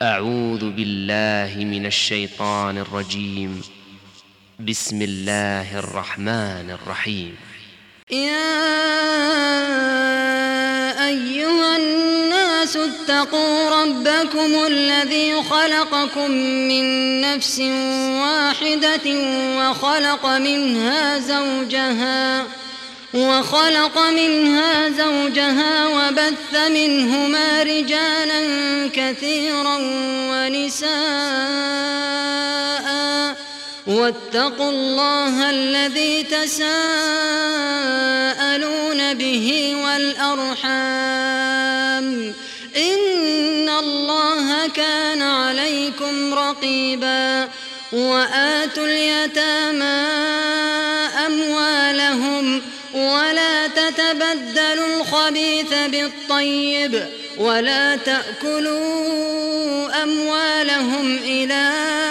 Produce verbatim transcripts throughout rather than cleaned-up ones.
أعوذ بالله من الشيطان الرجيم. بسم الله الرحمن الرحيم. يا أيها الناس اتقوا ربكم الذي خلقكم من نفس واحدة وخلق منها زوجها وخلق منها زوجها وبث منهما رجالا كثيرا ونساء واتقوا الله الذي تساءلون به والأرحام إن الله كان عليكم رقيبا. وآتوا اليتامى أموالهم ولا تتبدلوا الخبيث بالطيب ولا تأكلوا أموالهم إلى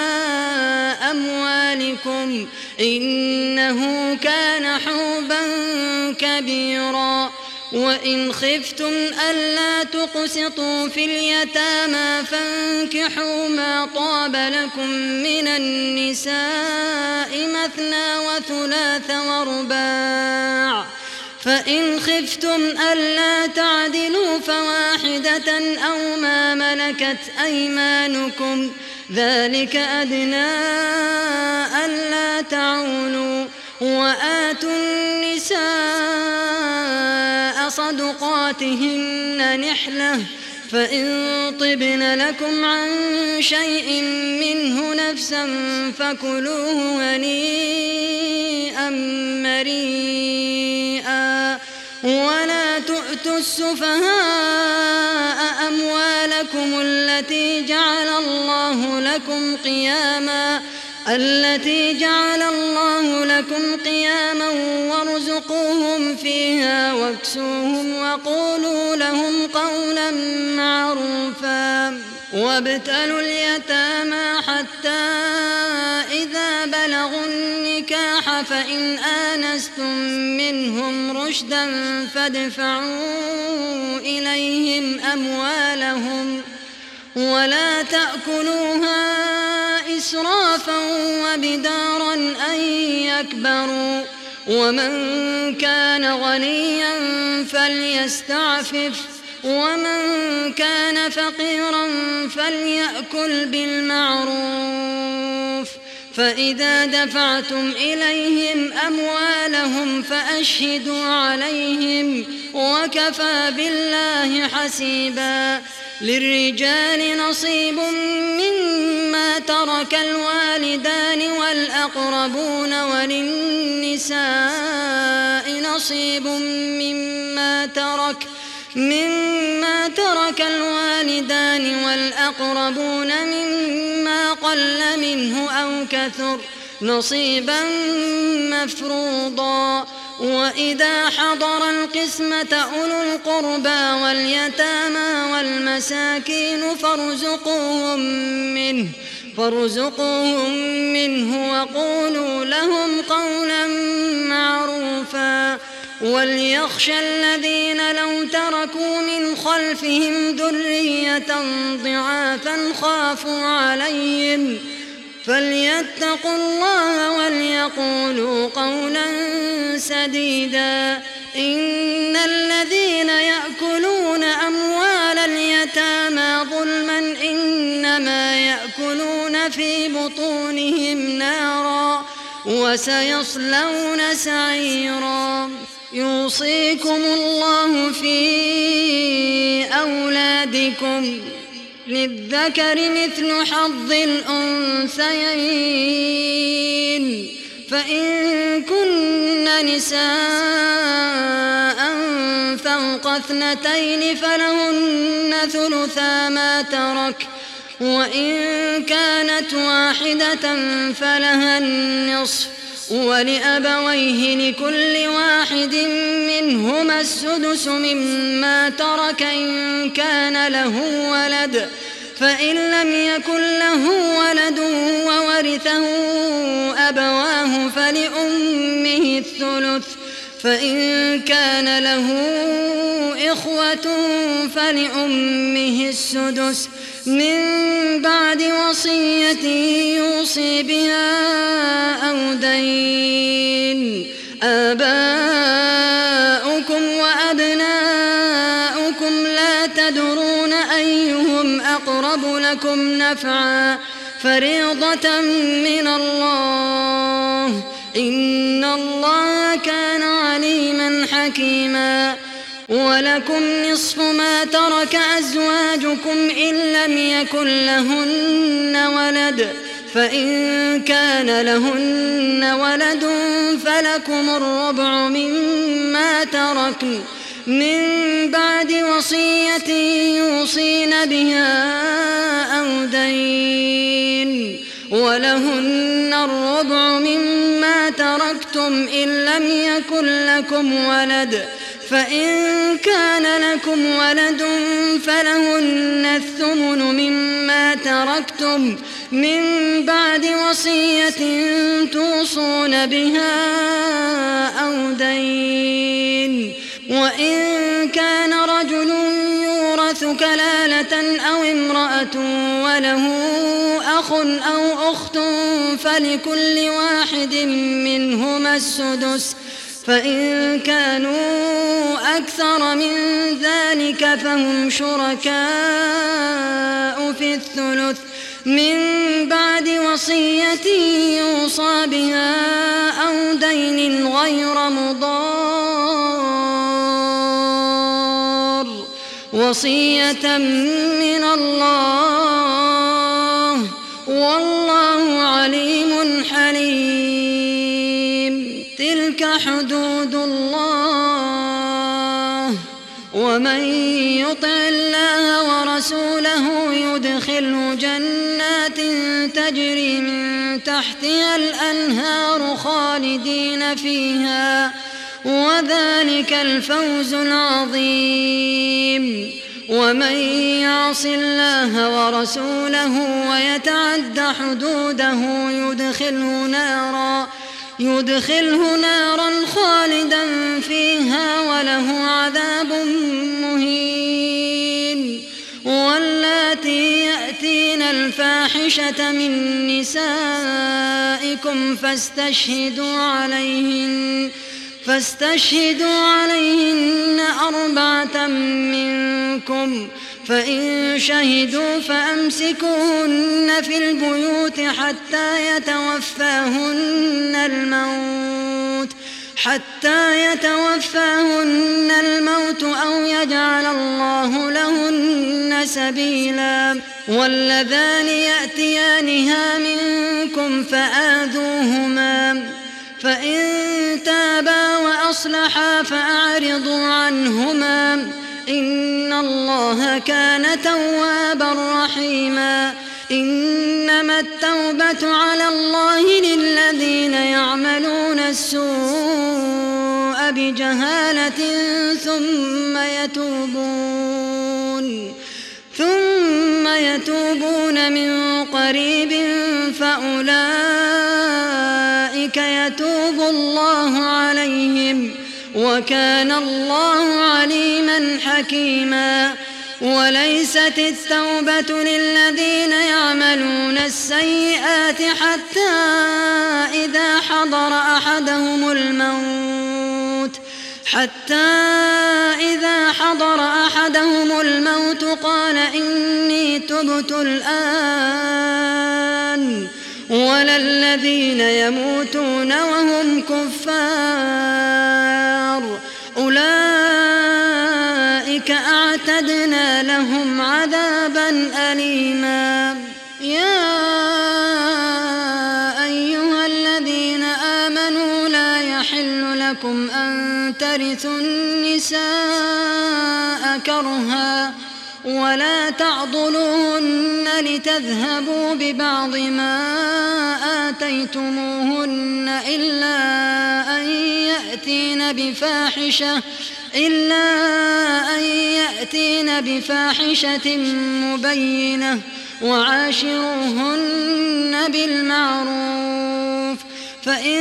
أموالكم إنه كان حوبا كبيرا. وإن خفتم ألا تقسطوا في اليتامى فانكحوا ما طاب لكم من النساء مثنى وثلاث ورباع، فإن خفتم ألا تعدلوا فواحدة أو ما ملكت أيمانكم ذلك أدنى ألا تعولوا. وآتوا النساء صدقاتهن نحلة فإن طبن لكم عن شيء منه نفسا فكلوه هنيئا مريئا. ولا تؤتوا السفهاء أموالكم التي جعل الله لكم قياما التي جعل الله لكم قياما وارزقوهم فيها واكسوهم وقولوا لهم قولا معروفا. وابتلوا اليتامى حتى إذا بلغوا النكاح فإن آنستم منهم رشدا فادفعوا إليهم أموالهم ولا تأكلوها إسرافا وبدارا أن يكبروا. ومن كان غنيا فليستعفف ومن كان فقيرا فليأكل بالمعروف. فإذا دفعتم إليهم أموالهم فأشهدوا عليهم وكفى بالله حسيبا. للرجال نصيب مما ترك الوالدان والأقربون وللنساء نصيب مما ترك مما ترك الوالدان والأقربون مما قل منه أو كثر نصيبا مفروضا. وإذا حضر القسمة أولو القربى واليتامى والمساكين فارزقوهم منه فارزقوهم منه وقولوا لهم قولا معروفا. وليخشى الذين لو تركوا من خلفهم ذرية ضعافا خافوا عليهم فليتقوا الله وليقولوا قولا سديدا. إن الذين يأكلون أموال اليتامى ظلما إنما يأكلون في بطونهم نارا وسيصلون سعيرا. يوصيكم الله في أولادكم للذكر مثل حظ الأنثيين فإن كن نساء فوق اثنتين فلهن ثلثا ما ترك وإن كانت واحدة فلها النصف ولأبويه لكل واحد منهما السدس مما ترك إن كان له ولد فإن لم يكن له ولد وورثه أبواه فلأمه الثلث فإن كان له إخوة فلأمه السدس من بعد وصية يوصي بها أو دين. آباؤكم وأبناؤكم لا تدرون أيهم أقرب لكم نفعا فريضة من الله إن الله كان عليما حكيما. ولكم نصف ما ترك أزواجكم إن لم يكن لهن ولد فإن كان لهن ولد فلكم الربع مما تركن من بعد وصية يوصين بها أو دين. ولهن الربع مما تركتم إن لم يكن لكم ولد فإن كان لكم ولد فلهن الثمن مما تركتم من بعد وصية توصون بها أو دين. وإن كان رجل يورث كلالة أو امرأة وله أخ أو أخت فلكل واحد منهما السدس فإن كانوا أكثر من ذلك فهم شركاء في الثلث من بعد وصية يوصى بها أو دين غير مضار وصية من الله والله عليم حليم. تلك حدود الله ومن يطع الله ورسوله يدخله جنات تجري من تحتها الأنهار خالدين فيها وذلك الفوز العظيم. ومن يعص الله ورسوله ويتعد حدوده يدخله نارا يدخله نارا خالدا فيها وله عذاب مهين. واللاتي يأتين الفاحشة من نسائكم فاستشهدوا عليهن فاستشهدوا عليهن أربعة منكم فإن شهدوا فأمسكوهن في البيوت حتى يتوفاهن الموت حتى يتوفاهن الموت أو يجعل الله لهن سبيلا. واللذان يأتيانها منكم فآذوهما فإن تابا وأصلحا فأعرضوا عنهما إن الله كان توابا رحيما. إنما التوبة على الله للذين يعملون السوء بجهالة ثم يتوبون ثم يتوبون من قريب فأولئك يتوب الله عليهم وكان الله عليما حكيما. وليست التوبة للذين يعملون السيئات حتى إذا حضر أحدهم الموت حتى إذا حضر أحدهم الموت قال إني تبت الآن ولا الذين يموتون وهم كفار أولئك أعتدنا لهم عذابا أليما. يا أيها الذين آمنوا لا يحل لكم أن ترثوا النساء كرها ولا تعضلوهن لتذهبوا ببعض ما آتيتموهن إلا أن يأتين بفاحشة إلا أن يأتين بفاحشة مبينة وعاشروهن بالمعروف فإن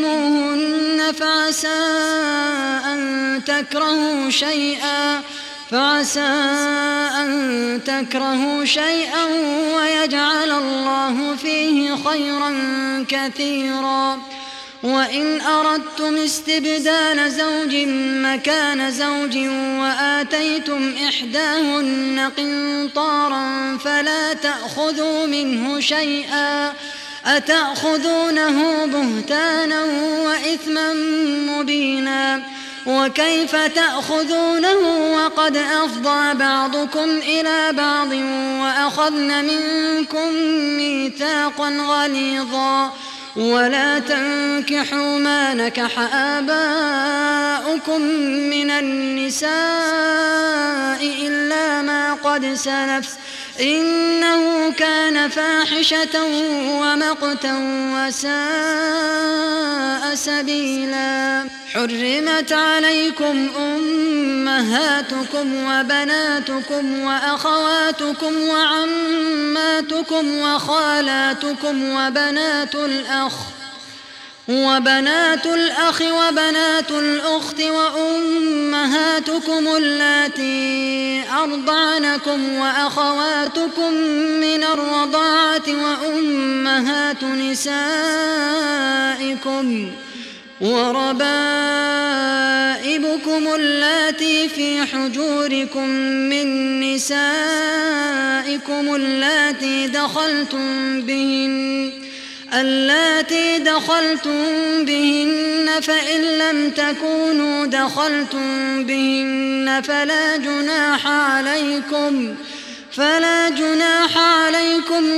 كرهتموهن فعسى أن تكرهوا شيئا فعسى أن تكرهوا شيئا ويجعل الله فيه خيرا كثيرا. وإن أردتم استبدال زوج مكان زوج وآتيتم إحداهن قنطارا فلا تأخذوا منه شيئا أتأخذونه بهتانا وإثما مبينا. وكيف تأخذونه وقد أفضى بعضكم إلى بعض وأخذن منكم ميثاقا غليظا. ولا تنكحوا ما نكح آباؤكم من النساء إلا ما قد سلف إنه كان فاحشة ومقتا وساء سبيلا. حرمت عليكم أمهاتكم وبناتكم وأخواتكم وعماتكم وخالاتكم وبنات الأخ وبنات الأخ وبنات الأخت وأمهاتكم اللاتي أرضعنكم وأخواتكم من الرضاعة وأمهات نسائكم وربائبكم اللاتي في حجوركم من نسائكم اللاتي دخلتم بهن اللاتي دخلتم بهن فإن لم تكونوا دخلتم بهن فلا جناح عليكم فلا جناح عليكم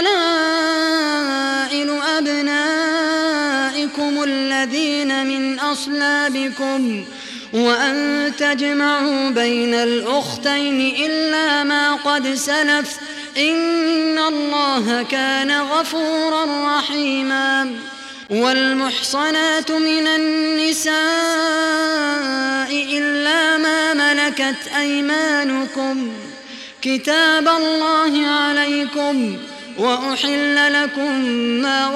وحلائل أبنائكم الذين من أصلابكم وأن تجمعوا بين الأختين إلا ما قد سلف إن الله كان غفورا رحيما. والمحصنات من النساء إلا ما ملكت أيمانكم كتاب الله عليكم وأحل لكم ما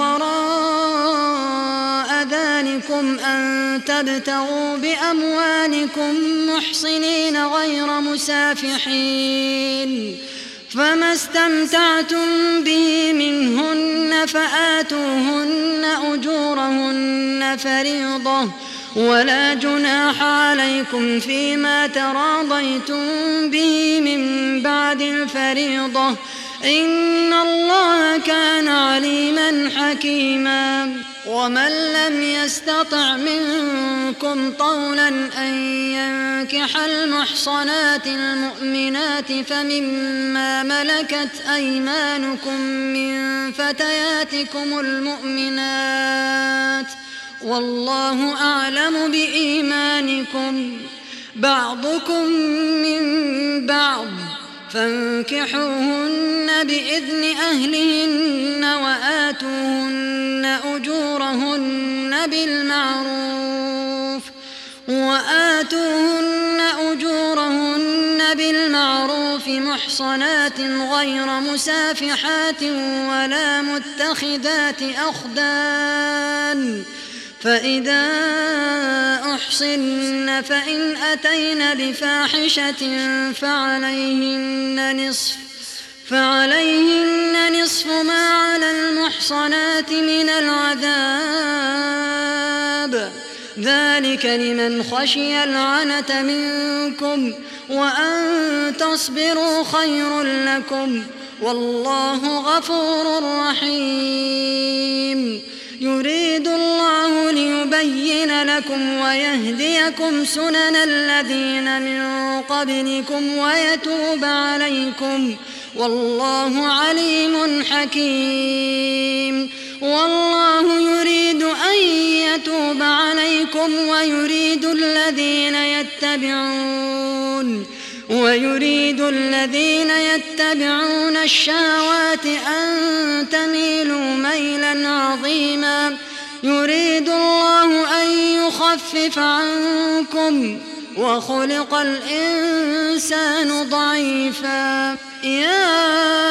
وراء ذلكم أن تبتغوا بأموالكم محصنين غير مسافحين فما استمتعتم به منهن فآتوهن أجورهن فريضة ولا جناح عليكم فيما تراضيتم به من بعد الفريضة إن الله كان عليما حكيما. ومن لم يستطع منكم طولا أن ينكح المحصنات المؤمنات فمما ملكت أيمانكم من فتياتكم المؤمنات والله أعلم بإيمانكم بعضكم من بعض فانكحوهن بإذن أهلهن وآتوهن أجورهن بالمعروف وآتوهن أجورهن بالمعروف محصنات غير مسافحات ولا متخذات أخدان فإذا أحصن فإن أتين بفاحشة فعليهن نصف فعليهن نصف ما على المحصنات من العذاب ذلك لمن خشي العنة منكم وأن تصبروا خير لكم والله غفور رحيم. يريد الله ليبين لكم ويهديكم سنن الذين من قبلكم ويتوب عليكم والله عليم حكيم. والله يريد أن يتوب عليكم ويريد الذين يتبعون ويريد الذين يتبعون الشهوات أن تميلوا ميلا عظيما. يريد الله أن يخفف عنكم وخلق الإنسان ضعيفا. يا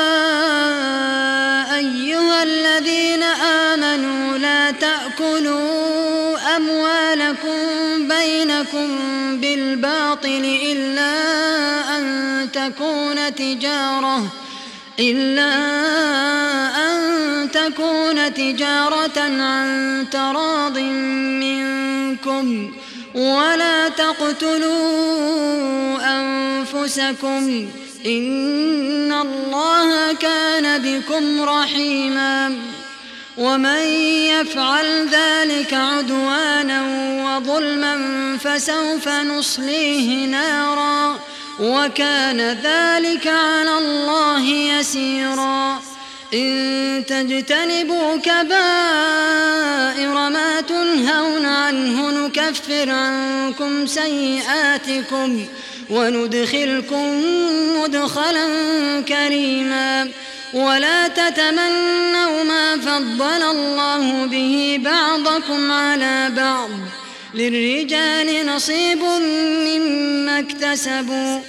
أيها الذين آمنوا لا تأكلوا أموالكم بينكم بالباطل إلا تكون تجارة إلا أن تكون تجارة عن تراض منكم ولا تقتلوا أنفسكم إن الله كان بكم رحيما ومن يفعل ذلك عدوانا وظلما فسوف نصليه نارا وكان ذلك على الله يسيرا إن تجتنبوا كبائر ما تنهون عنه نكفر عنكم سيئاتكم وندخلكم مدخلا كريما ولا تتمنوا ما فضل الله به بعضكم على بعض للرجال نصيب مما اكتسبوا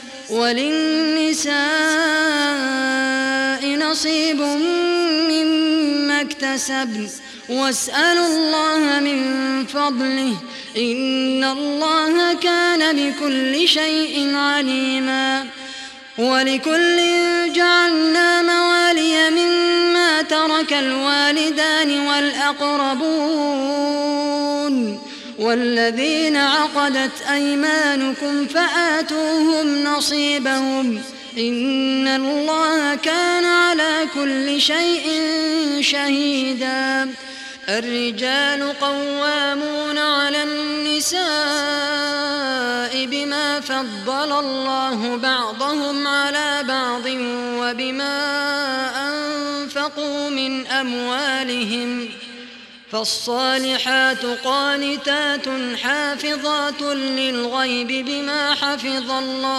وللنساء نصيب مما اكتسبن واسألوا الله من فضله إن الله كان بكل شيء عليما ولكل جعلنا موالي مما ترك الوالدان والأقربون والذين عقدت أيمانكم فآتوهم نصيبهم إن الله كان على كل شيء شهيدا الرجال قوامون على النساء بما فضل الله بعضهم على بعض وبما أنفقوا من أموالهم فالصالحات قانتات حافظات للغيب بما حفظ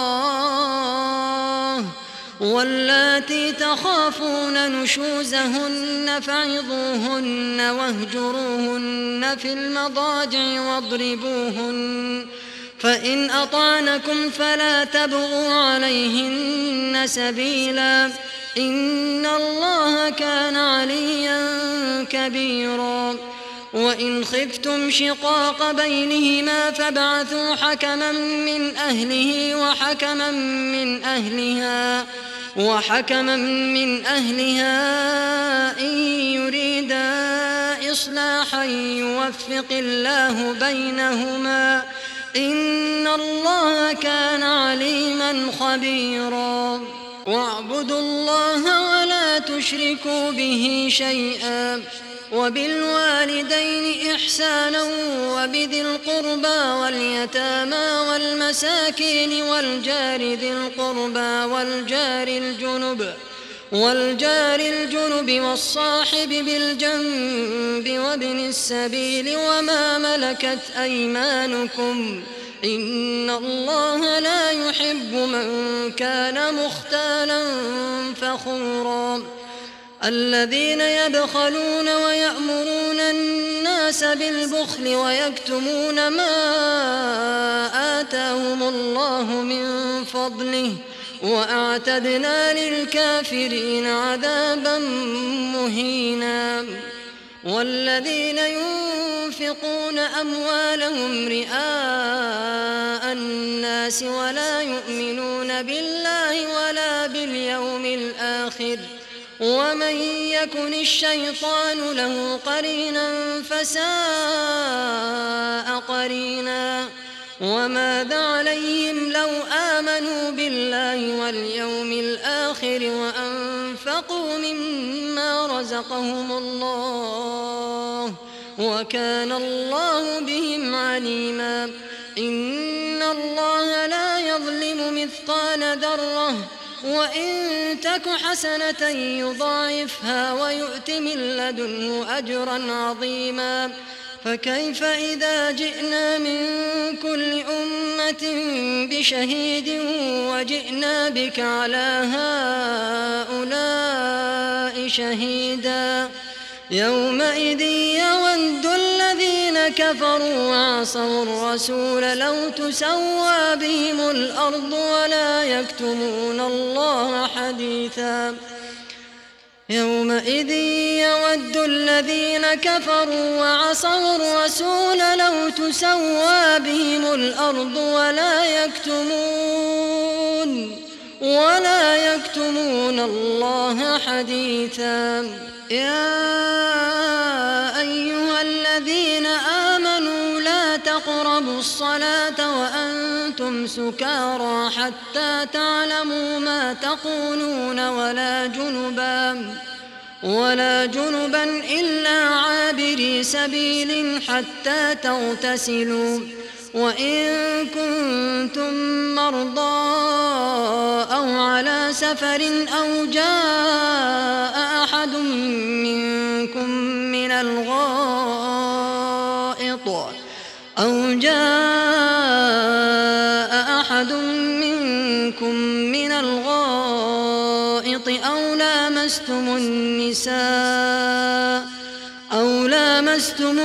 الله واللاتي تخافون نشوزهن فعظوهن واهجروهن في المضاجع واضربوهن فإن أطعنكم فلا تبغوا عليهن سبيلا إن الله كان عليا كبيرا وإن خفتم شقاق بينهما فابعثوا حكما من أهله وحكما من أهلها وحكما من أهلها إن يريدا إصلاحا يوفق الله بينهما إن الله كان عليما خبيرا واعبدوا الله ولا تشركوا به شيئا وبالوالدين إحسانا وبذي القربى واليتامى والمساكين والجار ذي القربى والجار الجنب والجار الجنب والصاحب بالجنب وابن السبيل وما ملكت أيمانكم إن الله لا يحب من كان مختالا فخورا الذين يبخلون ويأمرون الناس بالبخل ويكتمون ما آتاهم الله من فضله وأعتدنا للكافرين عذابا مهينا والذين ينفقون أموالهم رئاء الناس ولا يؤمنون بالله ولا باليوم الآخر ومن يكن الشيطان له قرينا فساء قرينا وماذا عليهم لو آمنوا بالله واليوم الآخر وأنفقوا مما رزقهم الله وكان الله بهم عليما إن الله لا يظلم مثقال ذرة وإن تك حسنة يضاعفها ويؤت من لدنه أجرا عظيما فكيف إذا جئنا من كل أمة بشهيد وجئنا بك على هؤلاء شهيدا يومئذ يود الذين كفروا وعصوا الرسول لو تسوى بهم الأرض ولا يكتمون الله حديثا يومئذ يود الذين كفروا وعصوا الرسول لو تسوى بهم الأرض ولا يكتمون ولا يكتمون الله حديثا. يا أيها الذين آمنوا لا تقربوا الصلاة وأنتم سكارى حتى تعلموا ما تقولون ولا جنبا ولا جنبا إلا عابري سبيل حتى تغتسلوا، وإن كنتم مرضى أو على سفر أو جاء أحد منكم من الغائط أو جاء أحد منكم من الغائط أو لامستم النساء أو لامستم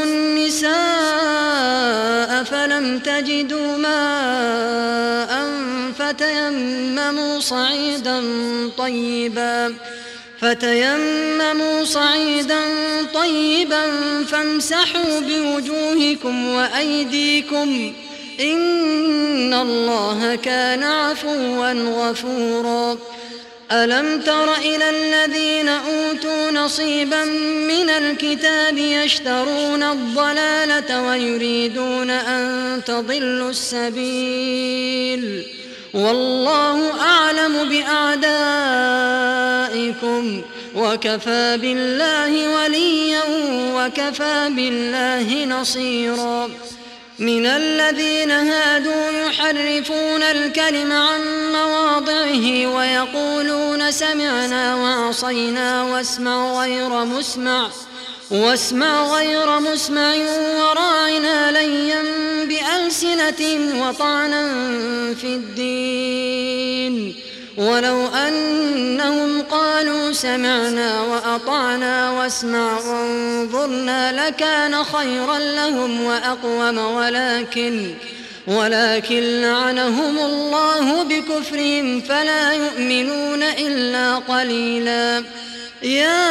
النساء فلم تجدوا ماء فتيمموا صعيدا طيبا فتيمموا صعيدا طيبا فامسحوا بوجوهكم وأيديكم إن الله كان عفوا غفورا. ألم تر إلى الذين أوتوا نصيبا من الكتاب يشترون الضلالة ويريدون أن تضلوا السبيل، والله أعلم بأعدائكم وكفى بالله وليا وكفى بالله نصيرا. من الذين هادوا يحرفون الكلم عن مواضعه ويقولون سمعنا وعصينا واسمع غير مسمع واسمع غير مسمع وراعنا ليا بألسنتهم وطعنا في الدين، ولو أنهم قالوا سمعنا وأطعنا واسمع وانظرنا لكان خيرا لهم وأقوم، ولكن ولكن لعنهم الله بكفرهم فلا يؤمنون إلا قليلا. يا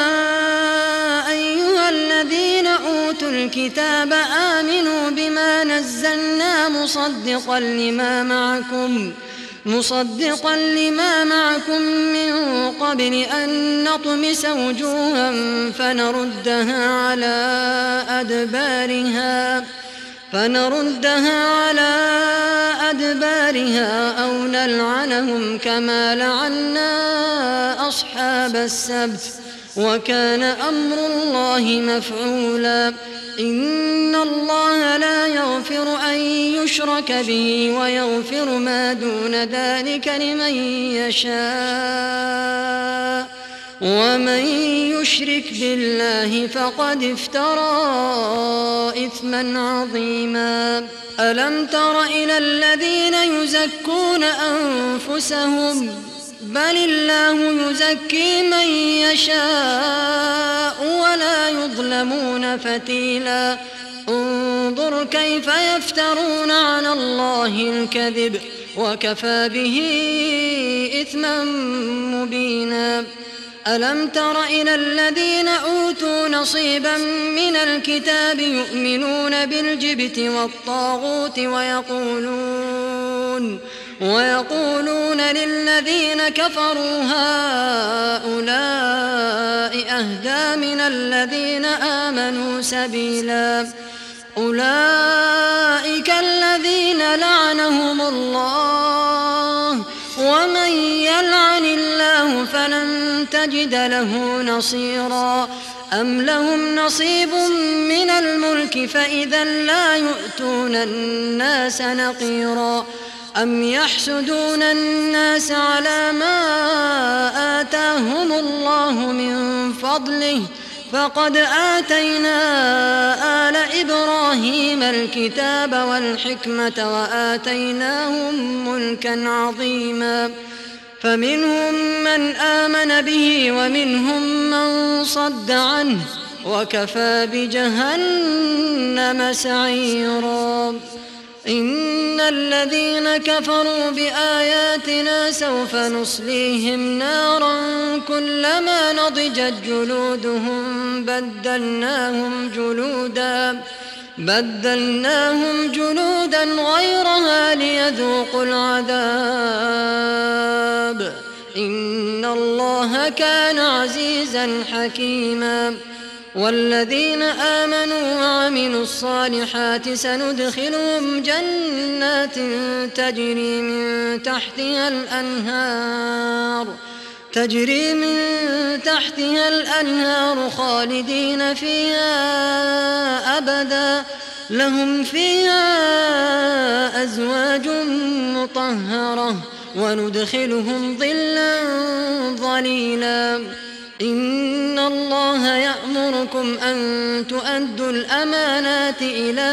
أيها الذين أوتوا الكتاب آمنوا بما نزلنا مصدقا لما معكم مصدقا لما معكم من قبل أن نطمس وجوها فنردها على أدبارها فنردها على أدبارها أو نلعنهم كما لعنا أصحاب السبت، وكان أمر الله مفعولا. إن الله لا يغفر أن يشرك به ويغفر ما دون ذلك لمن يشاء، ومن يشرك بالله فقد افترى إثما عظيما. ألم تر إلى الذين يزكون أنفسهم بل الله يزكي من يشاء ولا يظلمون فتيلا. انظر كيف يفترون على الله الكذب وكفى به إثما مبينا. ألم تر إلى الذين أوتوا نصيبا من الكتاب يؤمنون بالجبت والطاغوت ويقولون ويقولون للذين كفروا هؤلاء أهدى من الذين آمنوا سبيلا. أولئك الذين لعنهم الله، ومن يلعن الله فلن تجد له نصيرا. أم لهم نصيب من الملك فإذا لا يؤتون الناس نقيرا. أم يحسدون الناس على ما آتاهم الله من فضله، فقد آتينا آل إبراهيم الكتاب والحكمة وآتيناهم ملكا عظيما. فمنهم من آمن به ومنهم من صد عنه، وكفى بجهنم سعيرا. إن الذين كفروا بآياتنا سوف نصليهم نارا كلما نضجت جلودهم بدلناهم جلودا بدلناهم جلودا غيرها ليذوقوا العذاب إن الله كان عزيزا حكيما والذين آمنوا وعملوا الصالحات سندخلهم جنات تجري من تحتها الأنهار تجري من تحتها الأنهار خالدين فيها أبدا لهم فيها أزواج مطهرة وندخلهم ظلا ظليلا إن الله يأمركم أن تؤدوا الأمانات إلى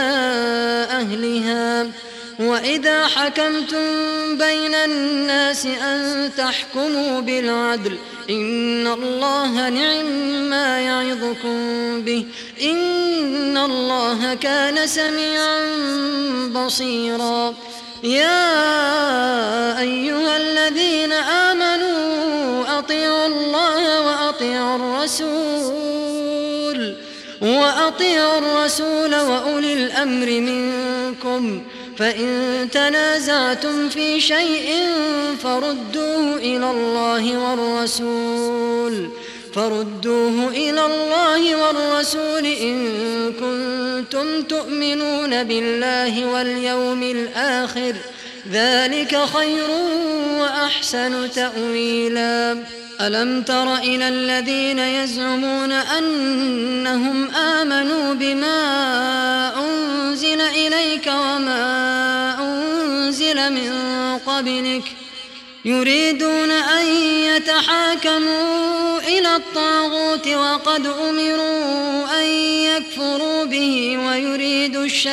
أهلها وإذا حكمتم بين الناس أن تحكموا بالعدل إن الله نعم يعظكم به إن الله كان سميعا بصيرا يا أيها الذين آمنوا أطيعوا الله وأطيعوا الرسول وأطيعوا الرسول وأولي الأمر منكم فإن تنازعتم في شيء فردوه إلى الله والرسول فردوه إلى الله والرسول إن كنتم تؤمنون بالله واليوم الآخر ذلك خير وأحسن تأويلا ألم تر إلى الذين يزعمون أنهم آمنوا بما أنزل إليك وما أنزل من قبلك يريدون أن يتحاكموا إلى الطاغوت وقد أمروا أن يكفروا به ويريد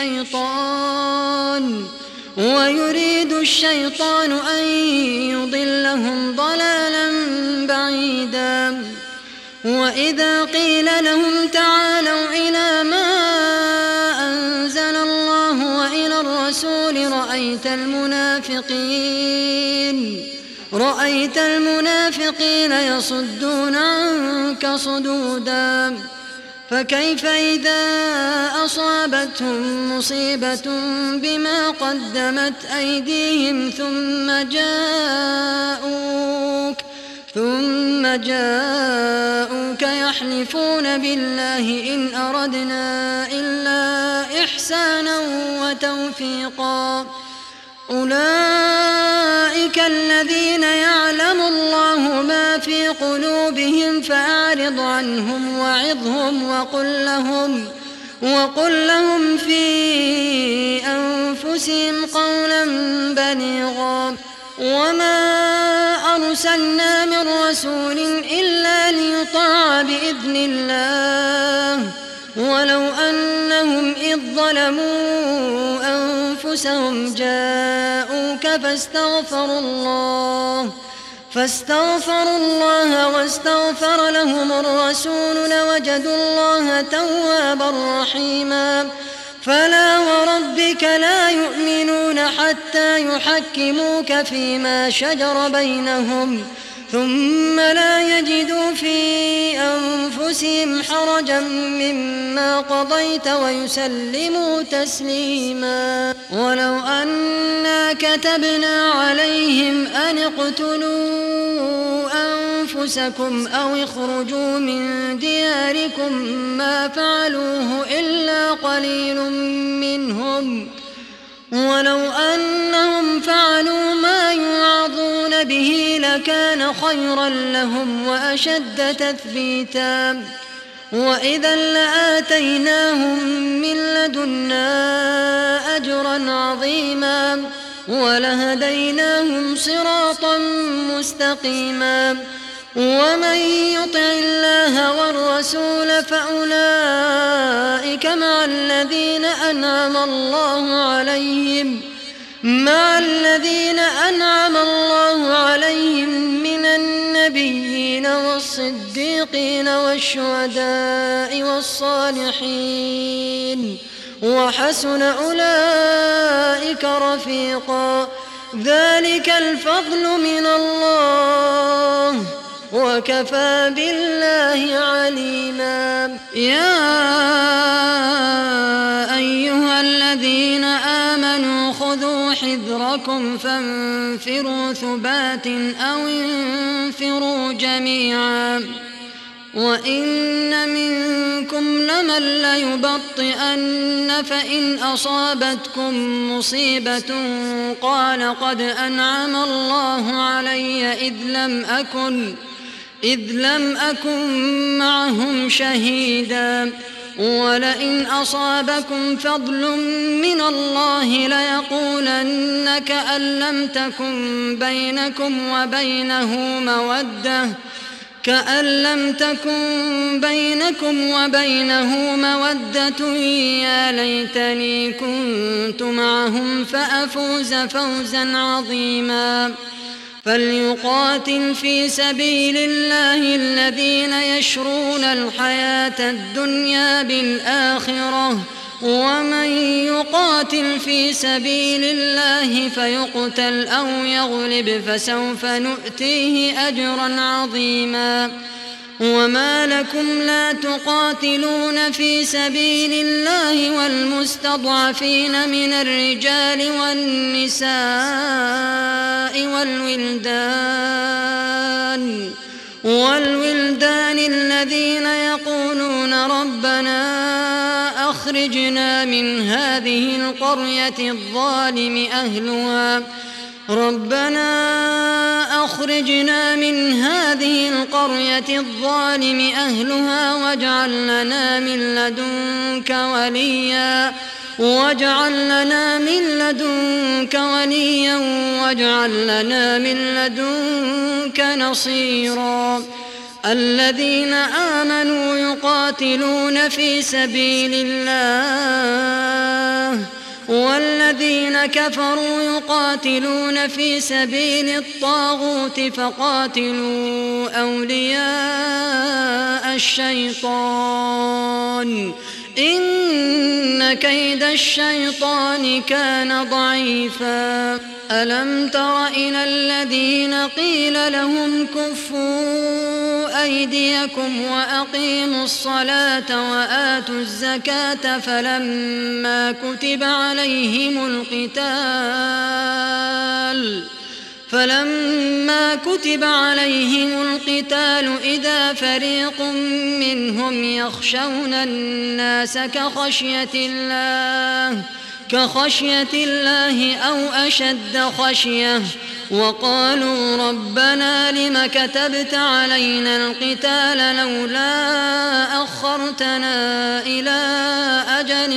الشيطان ويريد الشيطان أن يضلهم ضلالا بعيدا وإذا قيل لهم تعالوا إلى ما أنزل الله وإلى الرسول رأيت المنافقين رأيت المنافقين يصدون عنك صدودا فكيف إذا أصابتهم مصيبة بما قدمت أيديهم ثم جاءوك ثم جاءوك يحلفون بالله إن أردنا إلا إحسانا وتوفيقا أولئك الذين يعلم الله ما في قلوبهم فأعرض عنهم وعظهم وقل لهم وقل لهم في أنفسهم قولا بليغا وما أرسلنا من رسول إلا ليطاع بإذن الله ولو أنهم إذ ظلموا أنفسهم جاءوك فاستغفروا الله فاستغفروا الله واستغفر لهم الرسول لوجدوا الله توابا رحيما فلا وربك لا يؤمنون حتى يحكموك فيما شجر بينهم ثم لا يجدوا في أنفسهم حرجا مما قضيت ويسلموا تسليما ولو أنا كتبنا عليهم أن اقتلوا أنفسكم أو اخرجوا من دياركم ما فعلوه إلا قليل منهم ولو أنهم فعلوا ما يوعظون به لكان خيرا لهم وأشد تثبيتا وإذا لآتيناهم من لدنا أجرا عظيما ولهديناهم صراطا مستقيما ومن يطع الله والرسول فأولئك مع الذين أنعم الله عليهم مع الذين أنعم الله عليهم من النبيين والصديقين والشهداء والصالحين وحسن أولئك رفيقا ذلك الفضل من الله وكفى بالله عليما يا أيها آمنوا خذوا حذركم فانفروا ثبات أو انفروا جميعا وإن منكم لمن ليبطئن فإن أصابتكم مصيبة قال قد أنعم الله علي إذ لم أكن إذ لم أكن معهم شهيدا ولئن أصابكم فضل من الله ليقولن كأن لم تكن بينكم وبينه مودة كأن لم تكن بينكم وبينه مودة يا ليتني كنت معهم فأفوز فوزا عظيما فليقاتل في سبيل الله الذين يشرون الحياة الدنيا بالآخرة ومن يقاتل في سبيل الله فيقتل أو يغلب فسوف نؤتيه أجرا عظيما وما لكم لا تقاتلون في سبيل الله والمستضعفين من الرجال والنساء والولدان والولدان الذين يقولون ربنا أخرجنا من هذه القرية الظالم أهلها ربنا أخرجنا من هذه القرية الظالم أهلها واجعل لنا من لدنك وليا واجعل لنا من لدنك وليا واجعل لنا من لدنك نصيرا الذين آمنوا يقاتلون في سبيل الله والذين كفروا يقاتلون في سبيل الطاغوت فقاتلوا أولياء الشيطان إن كيد الشيطان كان ضعيفا ألم تر إلى الذين قيل لهم كفوا أيديكم وأقيموا الصلاة وآتوا الزكاة فلما كتب عليهم القتال فلما كتب عليهم القتال إذا فريق منهم يخشون الناس كخشية الله كخشية الله أو أشد خشية وقالوا ربنا لم كتبت علينا القتال لولا أخرتنا إلى أجل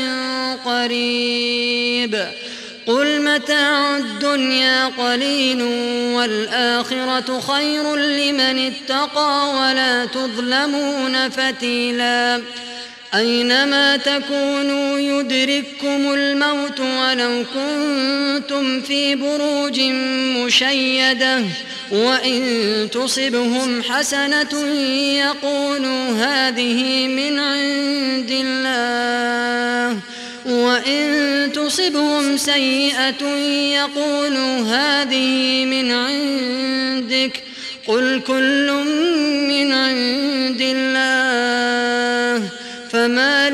قريب قل متاع الدنيا قليل والآخرة خير لمن اتقى ولا تظلمون فتيلا أينما تكونوا يدرككم الموت ولو كنتم في بروج مشيدة وإن تصبهم حسنة يقولوا هذه من عند الله وإن تصبهم سيئة يقولوا هذه من عندك قل كل من عند الله فما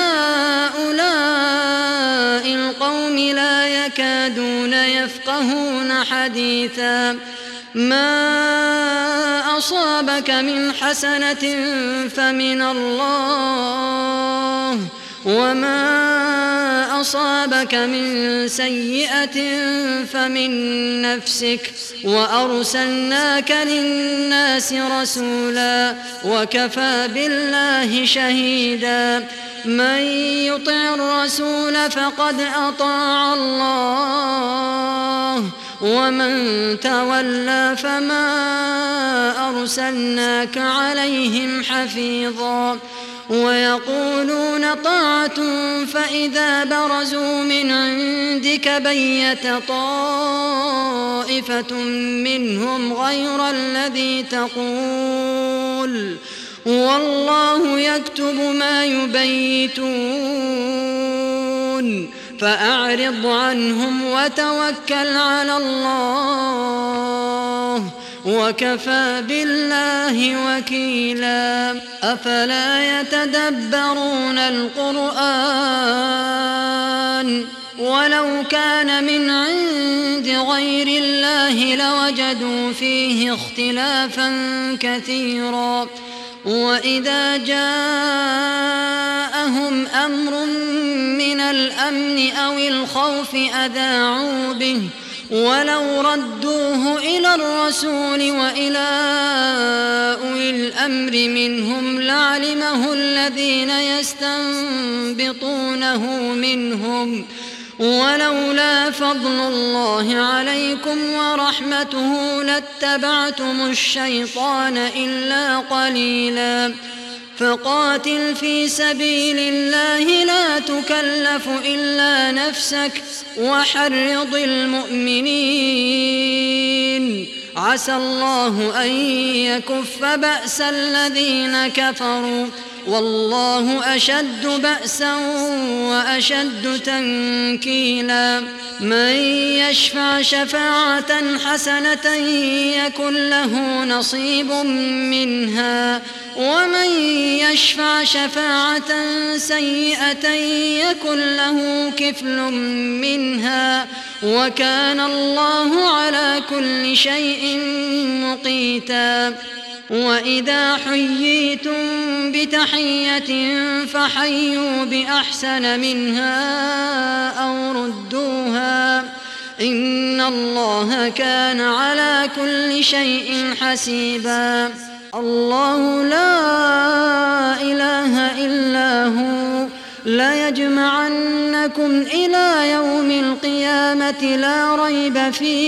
لهؤلاء القوم لا يكادون يفقهون حديثا ما أصابك من حسنة فمن الله وما أصابك من سيئة فمن نفسك وأرسلناك للناس رسولا وكفى بالله شهيدا من يطع الرسول فقد أطاع الله ومن تولى فما أرسلناك عليهم حفيظا ويقولون طاعة فإذا برزوا من عندك بيت طائفة منهم غير الذي تقول والله يكتب ما يبيتون فأعرض عنهم وتوكل على الله وكفى بالله وكيلا أفلا يتدبرون القرآن ولو كان من عند غير الله لوجدوا فيه اختلافا كثيرا. وإذا جاءهم أمر من الأمن أو الخوف أذاعوا به ولو ردوه إلى الرسول وإلى أولي الأمر منهم لعلمه الذين يستنبطونه منهم ولولا فضل الله عليكم ورحمته لاتبعتم الشيطان إلا قليلا. فقاتل في سبيل الله لا تكلف إلا نفسك وحرض المؤمنين عسى الله أن يكف بأس الذين كفروا والله أشد بأسا وأشد تنكيلا. من يشفع شفاعة حسنة يكن له نصيب منها ومن يشفع شفاعة سيئة يكن له كفل منها وكان الله على كل شيء مقيتا. وإذا حييتم بتحية فحيوا بأحسن منها أو ردوها إن الله كان على كل شيء حسيبا. الله لا إله إلا هو ليجمعنكم إلى يوم القيامة لا ريب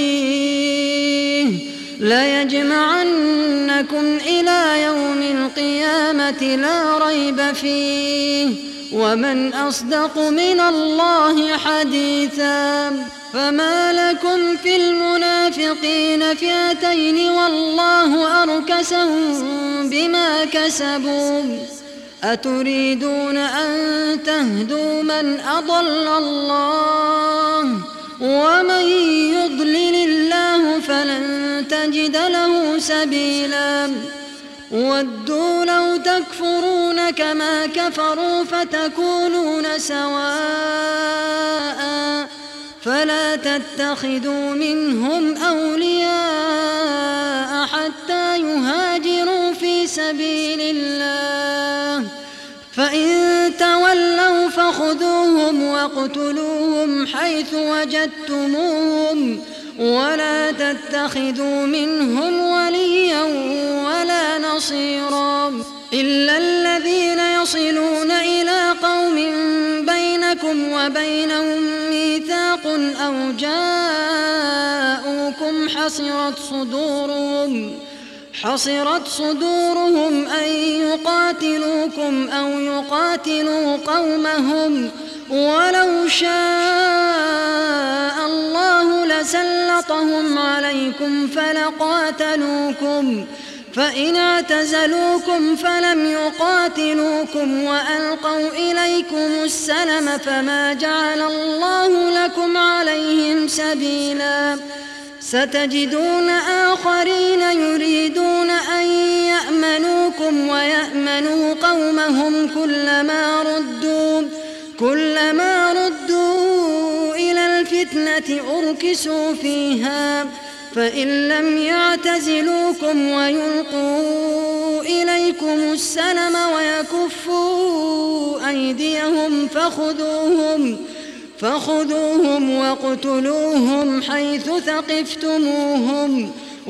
فيه ليجمعنكم إلى يوم القيامة لا ريب فيه ومن أصدق من الله حديثا. فما لكم في المنافقين فئتين والله أركسهم بما كسبوا أتريدون أن تهدوا من أضل الله ومن يضلل الله فلن تجد له سبيلا. ودوا لو تكفرون كما كفروا فتكونون سواء فلا تتخذوا منهم أولياء حتى يهاجروا في سبيل الله فإن تولوا فخذوهم واقتلوهم حيث وجدتموهم ولا تتخذوا منهم وليا ولا نصيرا إلا الذين يصلون إلى قوم بينكم وبينهم ميثاق أو جاءوكم حصرت صدورهم حصرت صدورهم أن يقاتلوكم أو يقاتلوا قومهم ولو شاء الله لسلطهم عليكم فلقاتلوكم فإن اعتزلوكم فلم يقاتلوكم وألقوا إليكم السلم فما جعل الله لكم عليهم سبيلا. ستجدون آخرين يريدون أن يأمنوكم ويأمنوا قومهم كلما ردوا كلما ردوا إلى الفتنة أركسوا فيها فإن لم يعتزلوكم ويلقوا إليكم السلم ويكفوا أيديهم فخذوهم فخذوهم واقتلوهم حيث ثقفتموهم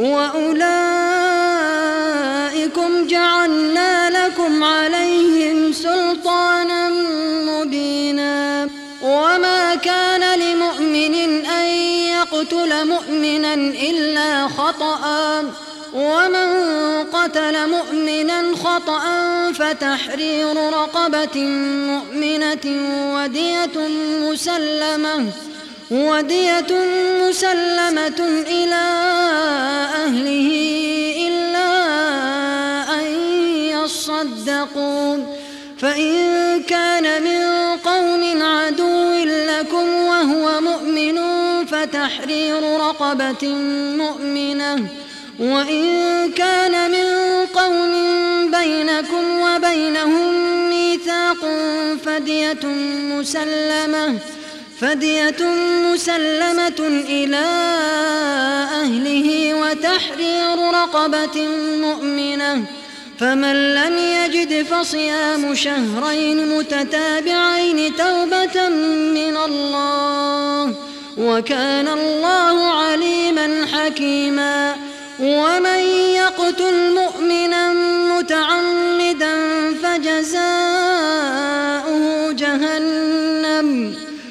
وأولئكم جعلنا لكم عليهم سلطانا مبينا. وما كان لمؤمن أن يقتل مؤمنا إلا خطأ ومن قتل مؤمنا خطأ فتحرير رقبة مؤمنة ودية مسلمة ودية مسلمة إلى أهله إلا أن يصدقوا فإن كان من قوم عدو لكم وهو مؤمن فتحرير رقبة مؤمنة وإن كان من قوم بينكم وبينهم ميثاق فدية مسلمة فدية مسلمة إلى أهله وتحرير رقبة مؤمنة، فمن لم يجد فصيام شهرين متتابعين توبة من الله، وكان الله عليما حكيما. ومن يقتل مؤمنا متعمدا فجزاؤه جهنم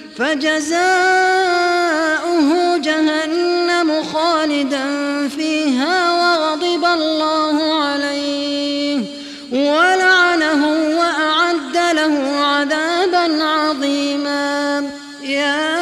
فجزاؤه جهنم خالدا فيها وغضب الله عليه ولعنه وأعد له عذابا عظيما. يا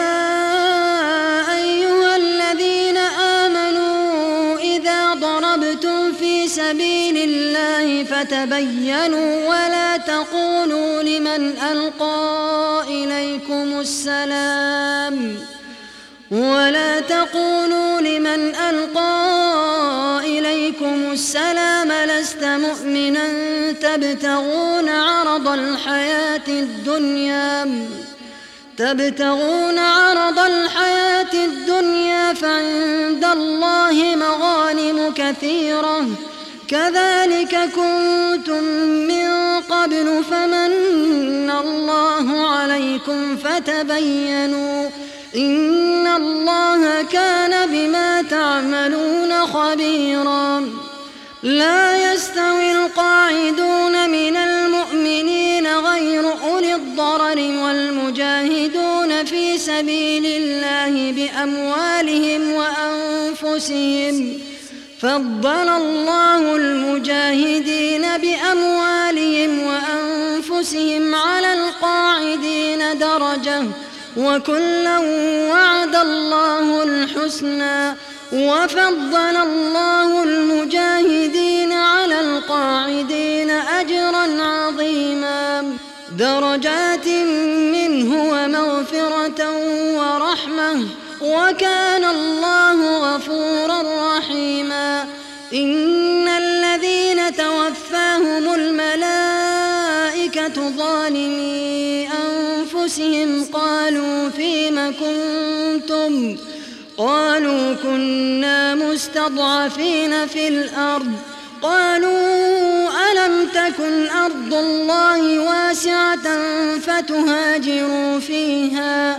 أيها الذين آمنوا إذا ضربتم في سبيل الله فتبينوا ولا تقولوا لمن ألقى إليكم السلام ولا تقولوا لمن ألقى إليكم السلام لست مؤمنا تبتغون عرض الحياة الدنيا تبتغون عرض الحياة الدنيا فعند الله مغانم كثيرة كذلك كنتم من قبل فمن الله عليكم فتبينوا إن الله كان بما تعملون خبيرا. لا يستوي القاعدون من المؤمنين غير أولي الضرر والمجاهدون في سبيل الله بأموالهم وأنفسهم فضل الله المجاهدين بأموالهم وأنفسهم على القاعدين درجة وكلا وعد الله الحسنى وفضل الله المجاهدين على القاعدين أجرا عظيما درجات منه ومغفرة ورحمة وكان الله غفورا رحيما. إن الذين توفاهم الملائكة ظالمي أنفسهم قالوا فيم كنتم قالوا كنا مستضعفين في الأرض قالوا ألم تكن أرض الله واسعة فتهاجروا فيها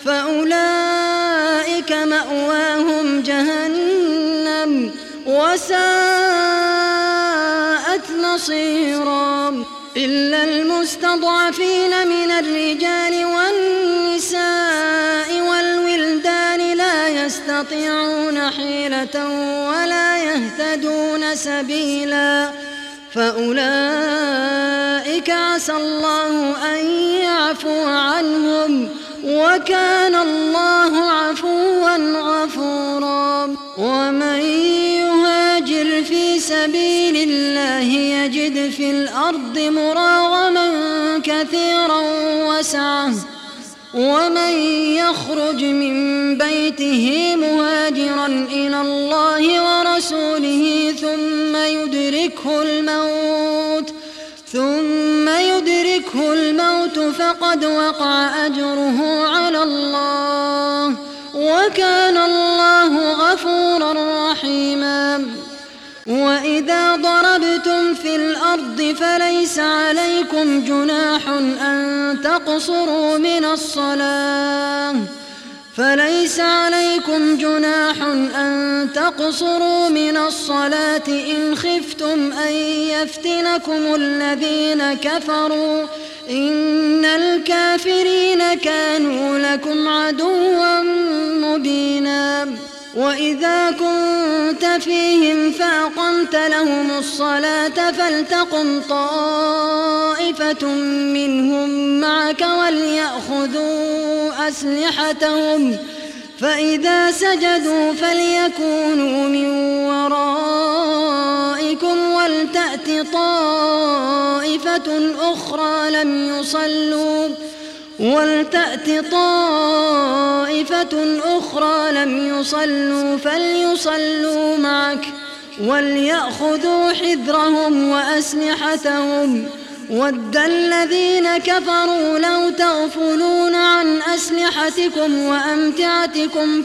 فأولئك مأواهم جهنم وساءت مصيرا. إلا المستضعفين من الرجال والنساء والولدان لا يستطيعون حيلة ولا يهتدون سبيلا فأولئك عسى الله أن يعفو عنهم وكان الله عفوا غفورا. ومن يهاجر في سبيل الله يجد في الأرض مراغما كثيرا وسعة ومن يخرج من بيته مهاجرا إلى الله ورسوله ثم يدركه الموت ثم يدركه الموت فقد وقع أجره على الله وكان الله غفورا رحيما. وإذا ضربتم في الأرض فليس عليكم جناح أن تقصروا من الصلاة فليس عليكم جناح أن تقصروا من الصلاة إن خفتم أن يفتنكم الذين كفروا إن الكافرين كانوا لكم عدوا مبينا. وإذا كنت فيهم فأقمت لهم الصلاة فلتقم طائفة منهم معك وليأخذوا أسلحتهم فإذا سجدوا فليكونوا من ورائكم ولتأت طائفة أخرى لم يصلوا ولتأت طائفة أخرى لم يصلوا فليصلوا معك وليأخذوا حذرهم وأسلحتهم ود الذين كفروا لو تغفلون عن أسلحتكم وأمتعتكم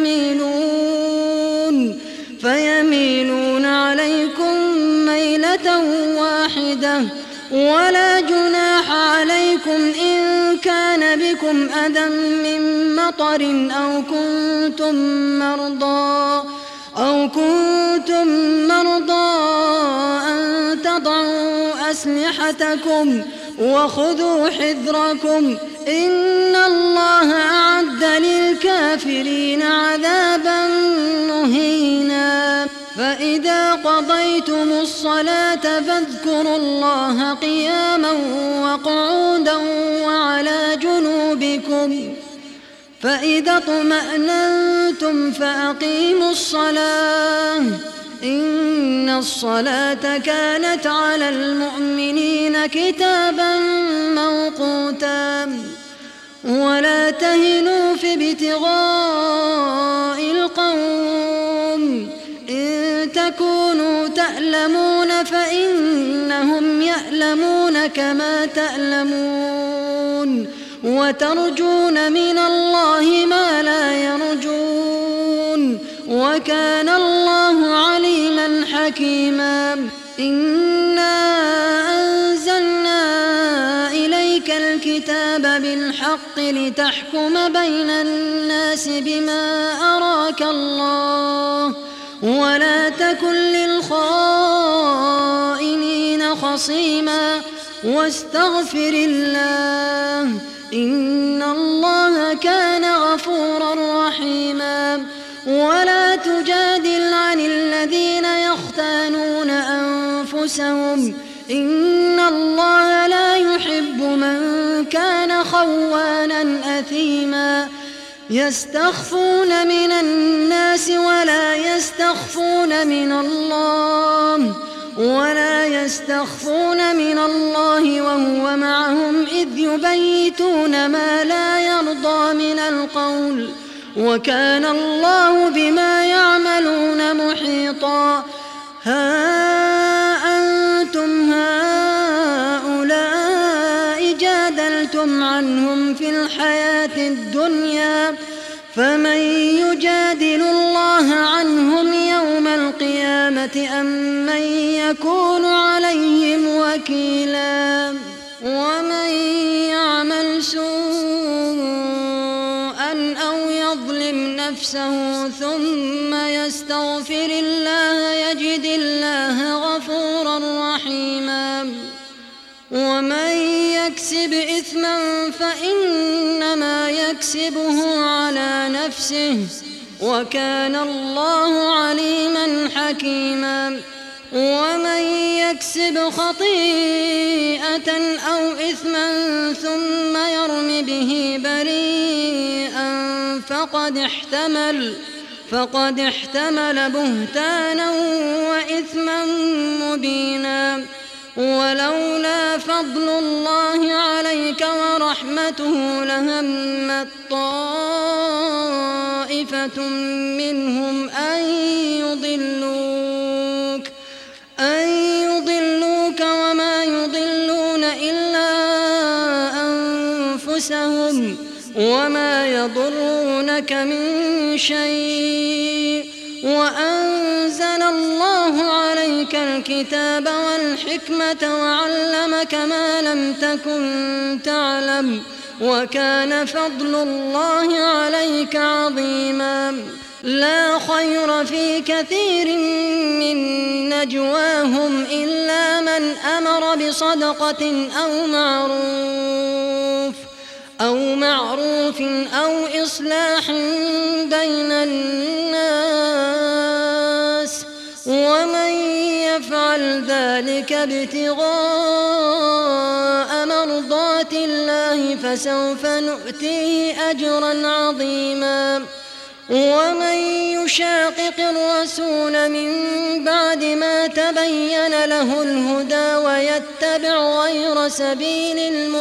فيميلون فيميلون عليكم ميلة واحدة ولا جناح عليكم إن كان بكم أذى من مطر أو كنتم مرضى أو كنتم مرضى أن تضعوا أسلحتكم وخذوا حذركم إن الله أعد للكافرين عذابا مهينا فإذا قضيتم الصلاة فاذكروا الله قياما وقعودا وعلى جنوبكم فإذا اطمأننتم فأقيموا الصلاة إن الصلاة كانت على المؤمنين كتابا موقوتا ولا تهنوا في ابتغاء القوم إن تكونوا تألمون فإنهم يألمون كما تألمون وترجون من الله ما لا يرجون وكان الله عليما حكيما إنا أنزلنا إليك الكتاب بالحق لتحكم بين الناس بما أراك الله ولا تكن للخائنين خصيما واستغفر الله إن الله كان غفورا رحيما ولا تجادل عن الذين يختانون أنفسهم إن الله لا يحب من كان خوانا أثيما يستخفون من الناس ولا يستخفون من الله ولا يستخفون من الله وهو معهم إذ يبيتون ما لا يرضى من القول وكان الله بما يعملون محيطا ها أنتم هؤلاء جادلتم عنهم في الحياة الدنيا فمن يجادل الله عنهم يوم القيامة أم من يكون عليهم وكيلا ومن يعمل سوءا أو يظلم نفسه ثم يستغفر الله يجد الله غفورا رحيما ومن يكسب إثما فإنما يكسبه على نفسه وكان الله عليما حكيما ومن يكسب خطيئة أو إثما ثم يرم به بريئا فقد احتمل فقد احتمل بهتانا وإثما مبينا ولولا فضل الله عليك ورحمته لهمت طائفة منهم أن يضلوك أن يضلوك وما يضلون إلا أنفسهم وما يضرونك من شيء وأنزل الله عليك الكتاب والحكمة وعلمك ما لم تكن تعلم وكان فضل الله عليك عظيما لا خير في كثير من نجواهم إلا من أمر بصدقة أو معروف أو معروف أو إصلاح بين الناس ومن يفعل ذلك ابتغاء مرضات الله فسوف نؤتيه أجرا عظيما ومن يشاقق الرسول من بعد ما تبين له الهدى ويتبع غير سبيل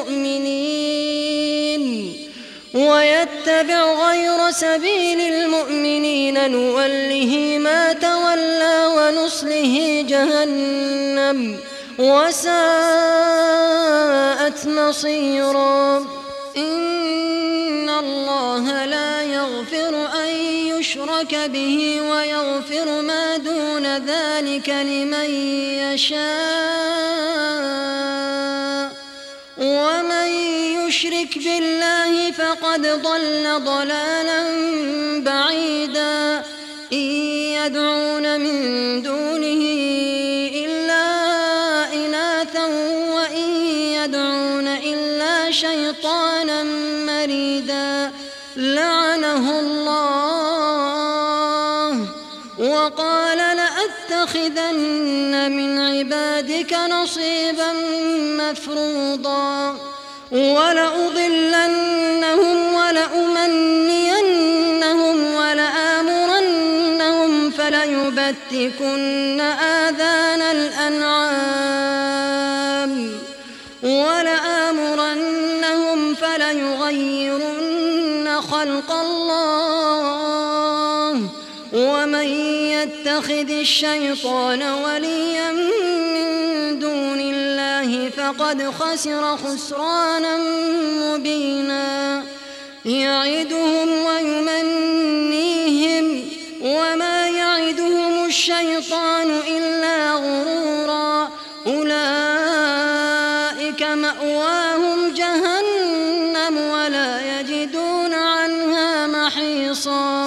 المؤمنين ويتبع غير سبيل المؤمنين نوله ما تولى ونصله جهنم وساءت مصيرا. إن الله لا يغفر أن يشرك به ويغفر ما دون ذلك لمن يشاء، ومن يشرك بالله فقد ضل ضلالا بعيدا. إن يدعون من دونه إلا إناثا وإن يدعون إلا شيطانا مريدا لعنه الله وقال لأتخذن من عبادك نصيبا مفروضا ولأضلنهم ولأمنينهم ولآمرنهم فليبتكن آذان الأنعام ولآمرنهم فليغيرن خلق الله. ومن يتخذ الشيطان وليا من دون الله فقد خسر خسرانا مبينا. يعدهم ويمنيهم وما يعدهم الشيطان إلا غرورا. أولئك مأواهم جهنم ولا يجدون عنها محيصا.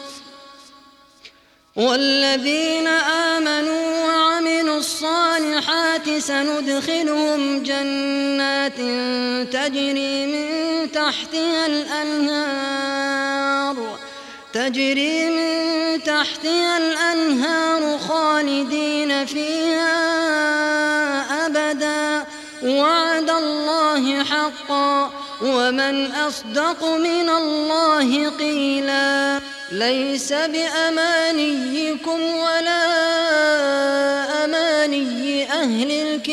والذين آمنوا وعملوا الصالحات سندخلهم جنات تجري من تحتها الأنهار تجري من تحتها الأنهار خالدين فيها أبدا وعد الله حقا ومن أصدق من الله قيلا. ليس بأمانيكم ولا أماني أهل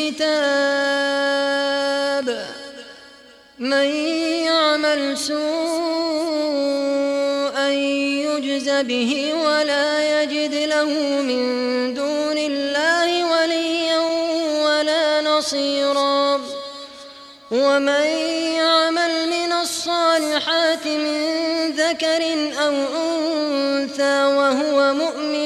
الكتاب. من يعمل سوءا يجز به ولا يجد له من دون الله وليا ولا نصيرا. ومن يعمل من الصالحات من ذكر أو أنثى وهو مؤمن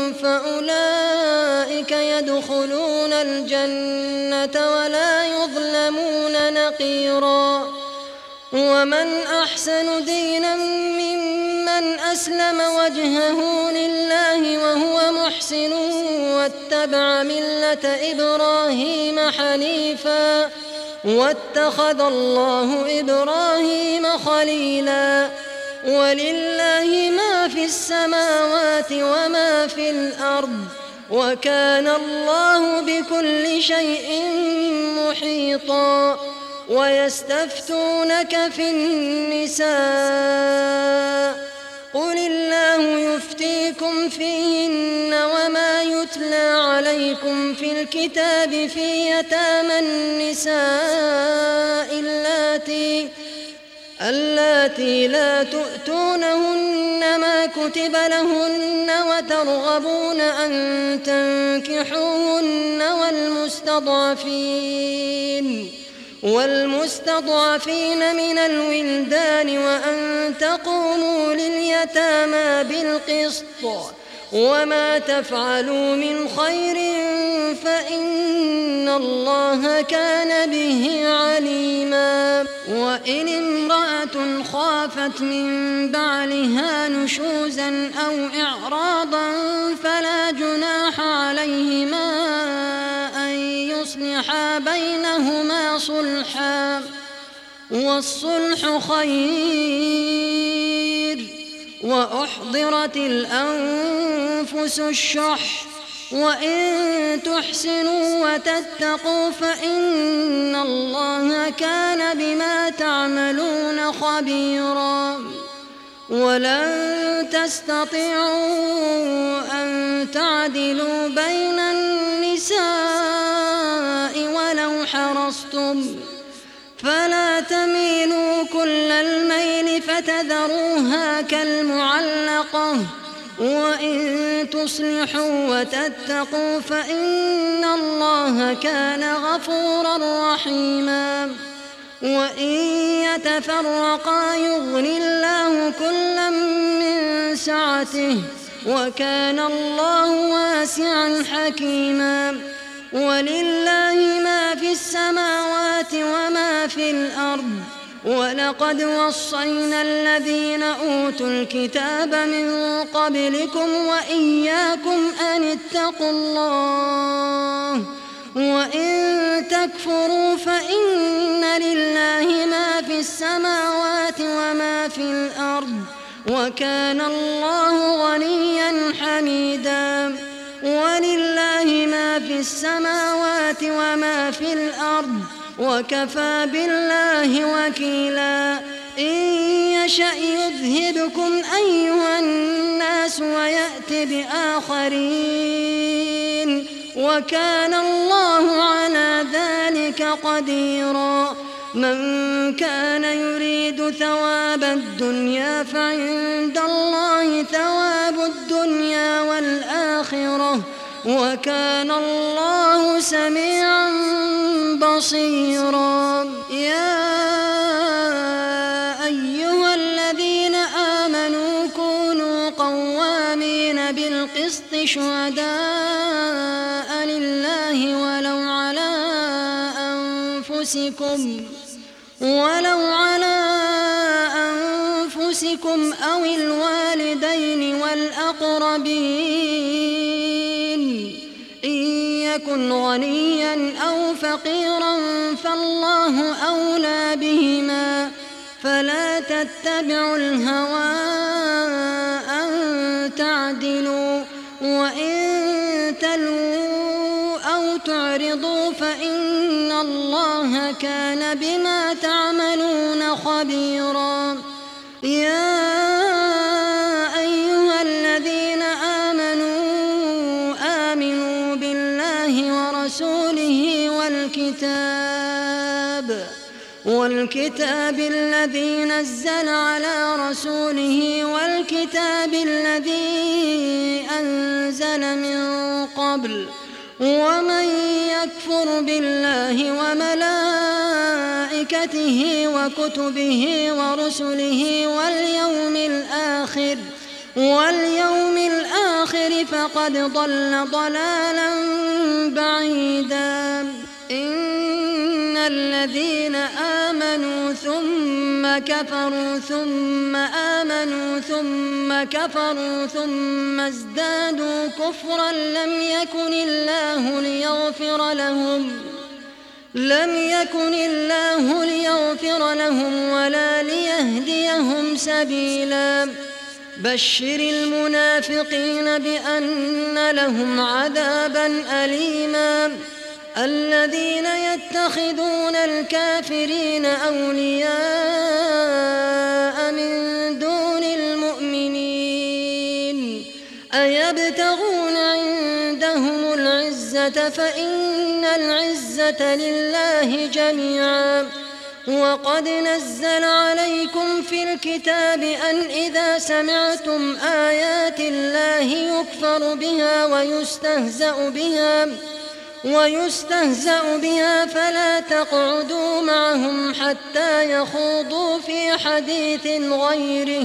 فأولئك يدخلون الجنة ولا يظلمون نقيرا. ومن أحسن دينا ممن أسلم وجهه لله وهو محسن واتبع ملة إبراهيم حنيفا واتخذ الله إبراهيم خليلا. ولله ما في السماوات وما في الأرض وكان الله بكل شيء محيطا. ويستفتونك في النساء قل الله يفتيكم فيهن وما يتلى عليكم في الكتاب في يتامى النساء اللاتي اللاتي لا تؤتونهن ما كتب لهن وترغبون أن تنكحوهن والمستضعفين والمستضعفين من الولدان وأن تقوموا لليتامى بالقسط وما تفعلوا من خير فإن الله كان به عليما. وإن امرأة خافت من بعلها نشوزا أو إعراضا فلا جناح عليهما أن يصلحا بينهما صلحا والصلح خير. وأحضرت الأنفس الشح وإن تحسنوا وتتقوا فإن الله كان بما تعملون خبيرا. ولن تستطيعوا أن تعدلوا بين النساء ولو حرصتم فلا تميلوا كل الميل فتذروها كالمعلقة وإن تصلحوا وتتقوا فإن الله كان غفورا رحيما وإن يتفرقا يغن الله كلا من سعته وكان الله واسعا حكيما ولله ما في السماوات وما في الأرض ولقد وصينا الذين أوتوا الكتاب من قبلكم وإياكم أن اتقوا الله وإن تكفروا فإن لله ما في السماوات وما في الأرض وكان الله غنيا حميدا ولله ما في السماوات وما في الأرض وكفى بالله وكيلا إن يشأ يذهبكم أيها الناس ويأت بآخرين وكان الله على ذلك قديرا من كان يريد ثواب الدنيا فعند الله ثواب الدنيا والآخرة وكان الله سميعا بصيرا يا أيها الذين آمنوا كونوا قوامين بالقسط شهداء لله ولو على أنفسكم ولو على أنفسكم أو الوالدين والأقربين إن يكن غنيا أو فقيرا فالله أولى بهما فلا تتبعوا الهوى أن تعدلوا وإن تلووا أو تعرضوا فإن الله كان بما تعملون خبيرا يا أيها الذين آمنوا آمنوا بالله ورسوله والكتاب والكتاب الذي نزل على رسوله والكتاب الذي أنزل من قبل ومن يكفر بالله وملائكته وكتبه ورسله واليوم الآخر واليوم الآخر فقد ضل ضلالا بعيدا إن الذين آمنوا ثم كفروا ثم آمنوا ثم كفروا ثم ازدادوا كفرا لم يكن الله ليغفر لهم لم يكن الله ليغفر لهم ولا ليهديهم سبيلا بشر المنافقين بأن لهم عذابا أليما الذين يتخذون الكافرين أولياء من دون المؤمنين أيبتغون عندهم العزة فإن العزة لله جميعا وقد نزل عليكم في الكتاب أن إذا سمعتم آيات الله يكفر بها ويستهزأ بها ويستهزأ بها فلا تقعدوا معهم حتى يخوضوا في حديث غيره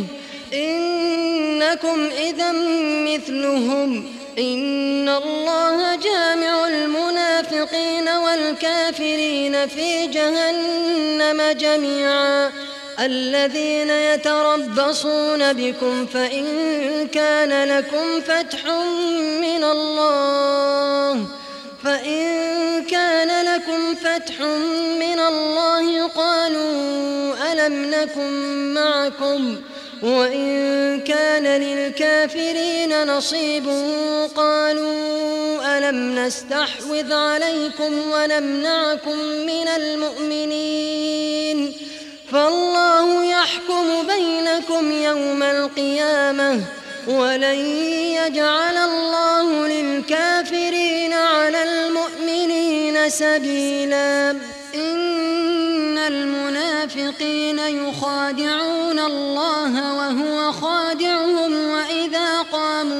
إنكم إذا مثلهم إن الله جامع المنافقين والكافرين في جهنم جميعا الذين يتربصون بكم فإن كان لكم فتح من الله فإن كان لكم فتح من الله قالوا ألم نكن معكم وإن كان للكافرين نصيب قالوا ألم نستحوذ عليكم ونمنعكم من المؤمنين فالله يحكم بينكم يوم القيامة ولن يجعل الله للكافرين على المؤمنين سبيلا إن المنافقين يخادعون الله وهو خادعهم وإذا قاموا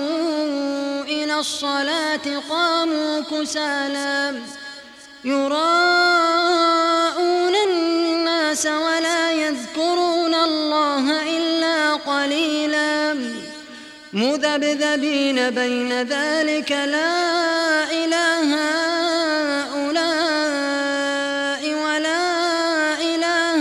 الصلاة قاموا كسالى يراءون الناس ولا يذكرون الله إلا قليلا مذبذبين بين ذلك لا إله هؤلاء ولا إله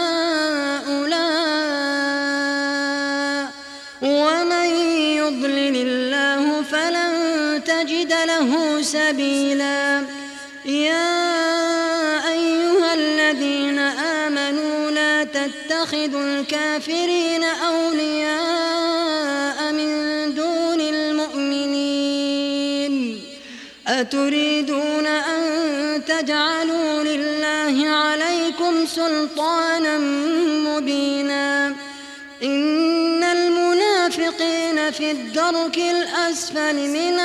هؤلاء ومن يضلل الله فلن تجد له سبيلا. يا أيها الذين آمنوا لا تتخذوا الكافرين أولياء من دون المؤمنين أتريدون أن تجعلوا لله عليكم سلطانا مبينا إن المنافقين في الدرك الأسفل من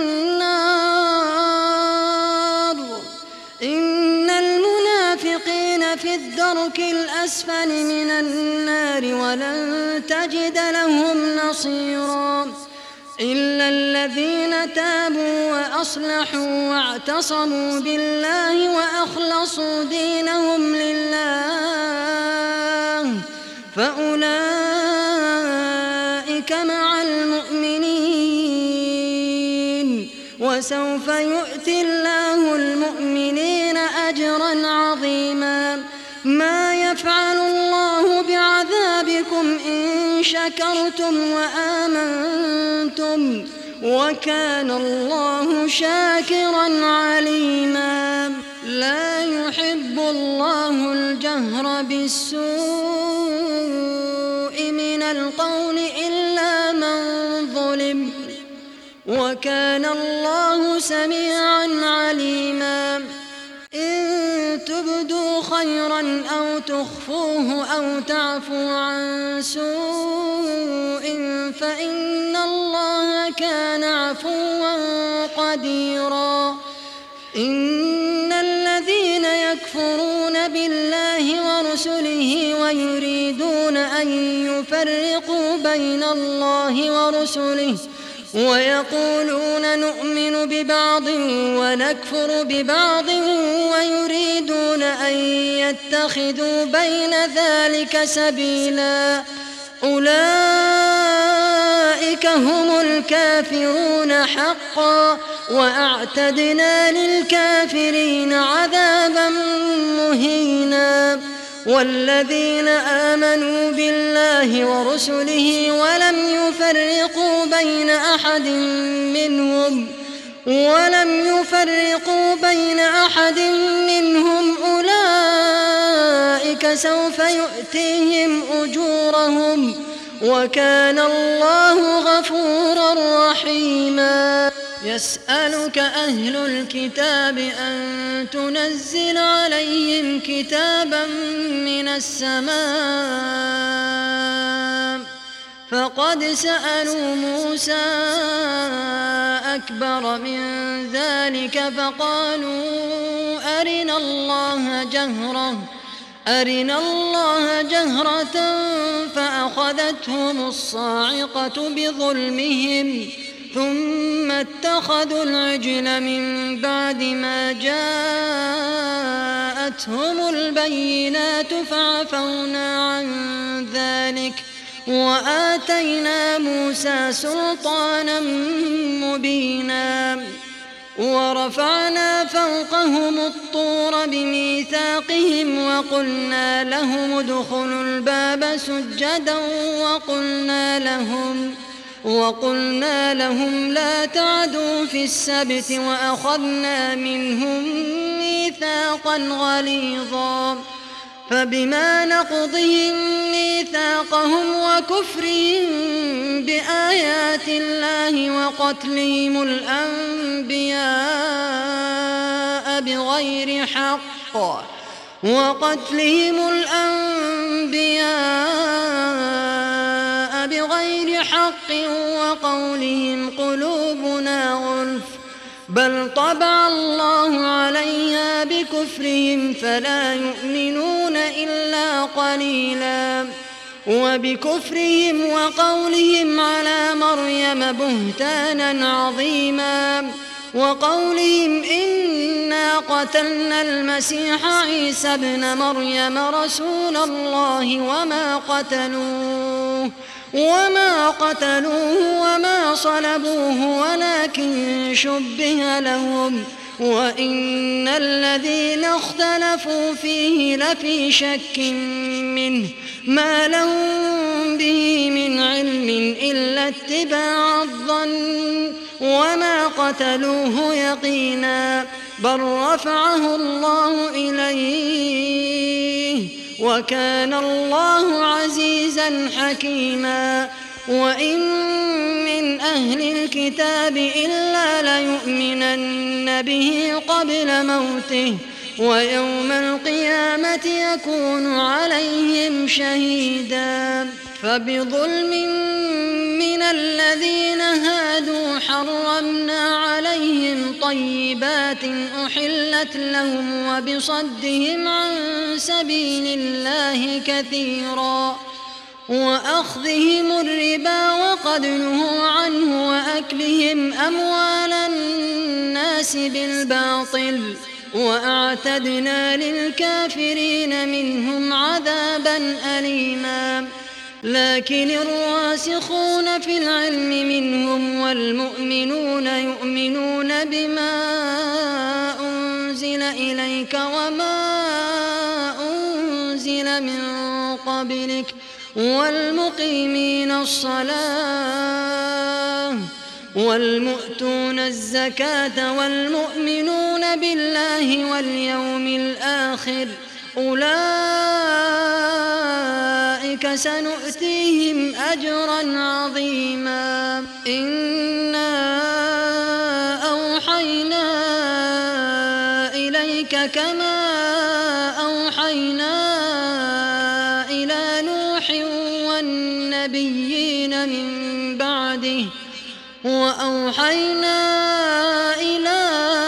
النار إن المنافقين في الدرك الأسفل من النار ولن تجد لهم نصيرا إلا الذين تابوا وأصلحوا واعتصموا بالله وأخلصوا دينهم لله فأولئك مع المؤمنين وسوف يؤتي الله المؤمنين أجرا عظيما. ما يفعل الله بعذابكم إن شكرتم وآمنتم وكان الله شاكرا عليما. لا يحب الله الجهر بالسوء من القول إلا من ظلم وكان الله سميعا عليما. إن تبدوا خيرا أو تخفوه أو تعفوا عن سوء فإن الله كان عفوا قديرا. إن الذين يكفرون بالله ورسله ويريدون أن يفرقوا بين الله ورسله ويقولون نؤمن ببعض ونكفر ببعض ويريدون أن يتخذوا بين ذلك سبيلا أولئك هم الكافرون حقا وأعتدنا للكافرين عذابا مهينا. والذين آمنوا بالله ورسله ولم يفرقوا بين أحد منهم ولم يفرقوا بين أحد منهم أولئك سوف يؤتيهم أجورهم وكان الله غفورا رحيما. يسألك أهل الكتاب أن تنزل عليهم كتابا من السماء فقد سألوا موسى أكبر من ذلك فقالوا أرنا الله جهرة أرنا الله جهرة فأخذتهم الصاعقة بظلمهم ثم اتخذوا العجل من بعد ما جاءتهم البينات فعفونا عن ذلك وآتينا موسى سلطانا مبينا. ورفعنا فوقهم الطور بميثاقهم وقلنا لهم ادخلوا الباب سجدا وقلنا لهم وقلنا لهم لا تعدوا في السبت وأخذنا منهم ميثاقا غليظا فبما نقضهم ميثاقهم وكفرهم بآيات الله وقتلهم الأنبياء بغير حق وقتلهم الأنبياء بغير حق وقولهم قلوبنا غلف بل طبع الله عليها بكفرهم فلا يؤمنون إلا قليلا. وبكفرهم وقولهم على مريم بهتانا عظيما وقولهم إنا قتلنا المسيح عيسى ابن مريم رسول الله وما قتلوه وما قتلوه وما صلبوه ولكن شبه لهم وإن الذين اختلفوا فيه لفي شك منه ما لهم به من علم إلا اتباع الظن وما قتلوه يقينا بل رفعه الله إليه وكان الله عزيزا حكيما وإن من أهل الكتاب إلا ليؤمنن به قبل موته ويوم القيامة يكون عليهم شهيدا فبظلم من الذين هادوا حرمنا عليهم طيبات أحلت لهم وبصدهم عن سبيل الله كثيرا وأخذهم الربا وقد نهوا عنه وأكلهم أموال الناس بالباطل وأعتدنا للكافرين منهم عذابا أليما لكن الراسخون في العلم منهم والمؤمنون يؤمنون بما أنزل إليك وما أنزل من قبلك والمقيمين الصلاة والمؤتون الزكاة والمؤمنون بالله واليوم الآخر أولئك سنؤتيهم أجرا عظيما إنا أوحينا إليك كما أوحينا إلى نوح والنبيين من بعده وأوحينا إلى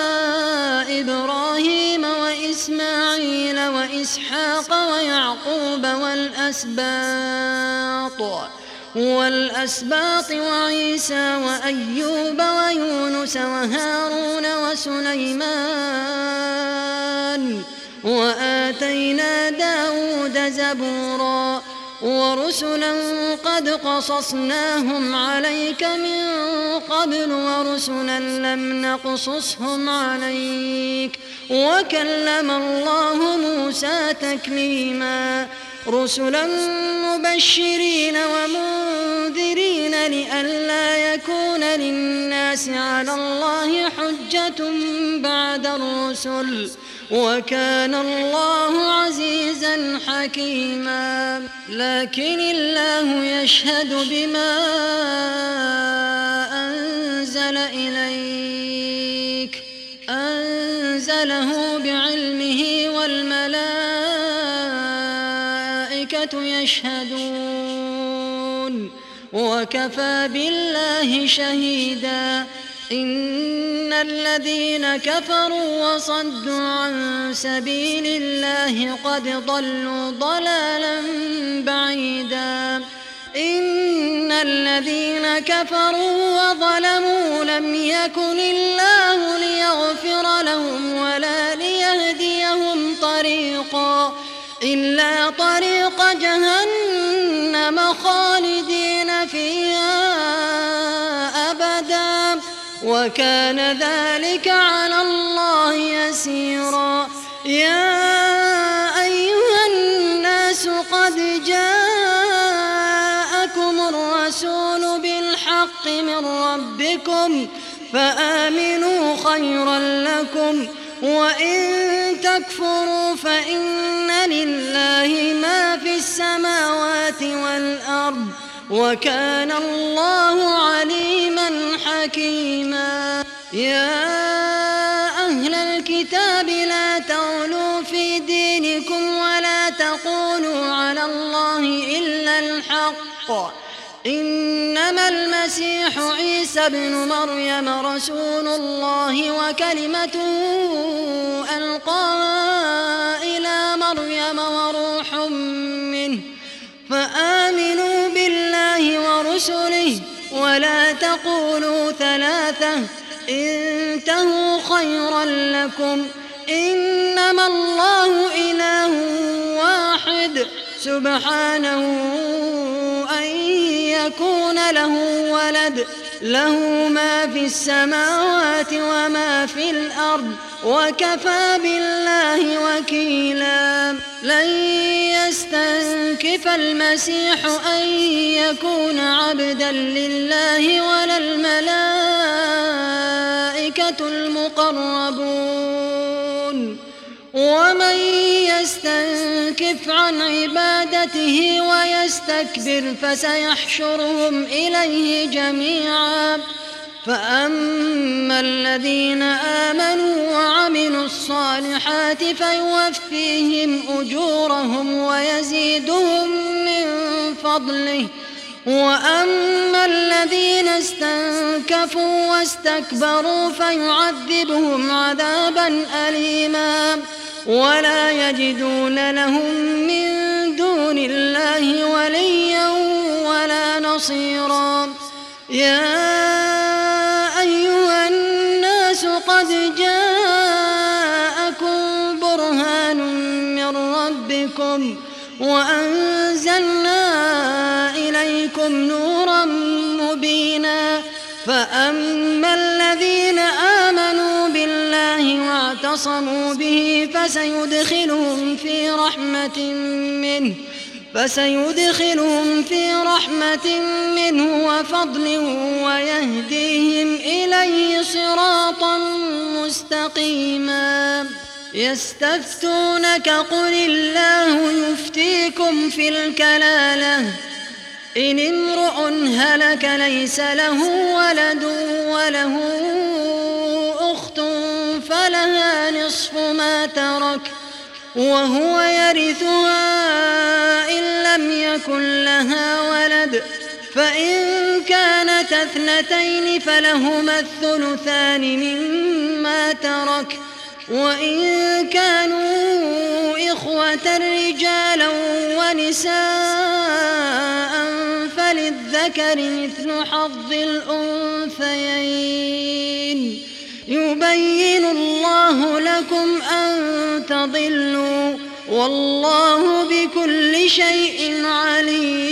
إبراهيم وإسماعيل وإسحاق ويعقوب والأسباط والأسباط وعيسى وأيوب ويونس وهارون وسليمان وآتينا داود زبورا ورسلا قد قصصناهم عليك من قبل ورسلا لم نقصصهم عليك وكلم الله موسى تكليما رسلا مبشرين ومنذرين لئلا يكون للناس على الله حجة بعد الرسل وكان الله عزيزا حكيما لكن الله يشهد بما أنزل إليك أنزله بعلمه والملائكة يشهدون وكفى بالله شهيدا إن الذين كفروا وصدوا عن سبيل الله قد ضلوا ضلالا بعيدا إن الذين كفروا وظلموا لم يكن الله ليغفر لهم ولا ليهديهم طريقا إلا طريق جهنم خالدين فيها أبدا وكان ذلك على الله يسيرا يا أيها الناس قد جاءكم الرسول بالحق من ربكم فآمنوا خيرا لكم وإن تكفروا فإن لله ما في السماوات والأرض وكان الله عليما حكيما يا أهل الكتاب لا تغلوا في دينكم ولا تقولوا على الله إلا الحق إنما المسيح عيسى ابن مريم رسول الله وكلمته ألقاها إلى مريم وروح منه فآمنوا رسله ولا تقولوا ثلاثة انتهوا خيرا لكم إنما الله إله واحد سبحانه أن يكون له ولد له ما في السماوات وما في الأرض وكفى بالله وكيلا لن يستنكف المسيح أن يكون عبدا لله ولا الملائكة المقربون ومن يستنكف عن عبادته ويستكبر فسيحشرهم إليه جميعا فأما الذين آمنوا وعملوا الصالحات فيوفيهم أجورهم ويزيدهم من فضله وأما الذين استنكفوا واستكبروا فيعذبهم عذابا أليما ولا يجدون لهم من دون الله وليا ولا نصيرا يا أيها الناس قد جاءكم برهان من ربكم وأنزلنا إليكم نورا مبينا فأما الذين آمنوا بالله واعتصموا به فسيدخلهم في رحمة منه فسيدخلهم في رحمة منه وفضل ويهديهم إليه صراطا مستقيما يستفتونك قل الله يفتيكم في الكلالة إن امرؤ هلك ليس له ولد وله أخت فلها نصف ما ترك وهو يرثها إن لم يكن لها ولد فإن كانت اثنتين فلهما الثلثان مما ترك وإن كانوا إخوة رجالا ونساء فللذكر مثل حظ الأنثيين يبين الله لكم أن تضلوا والله بكل شيء عليم.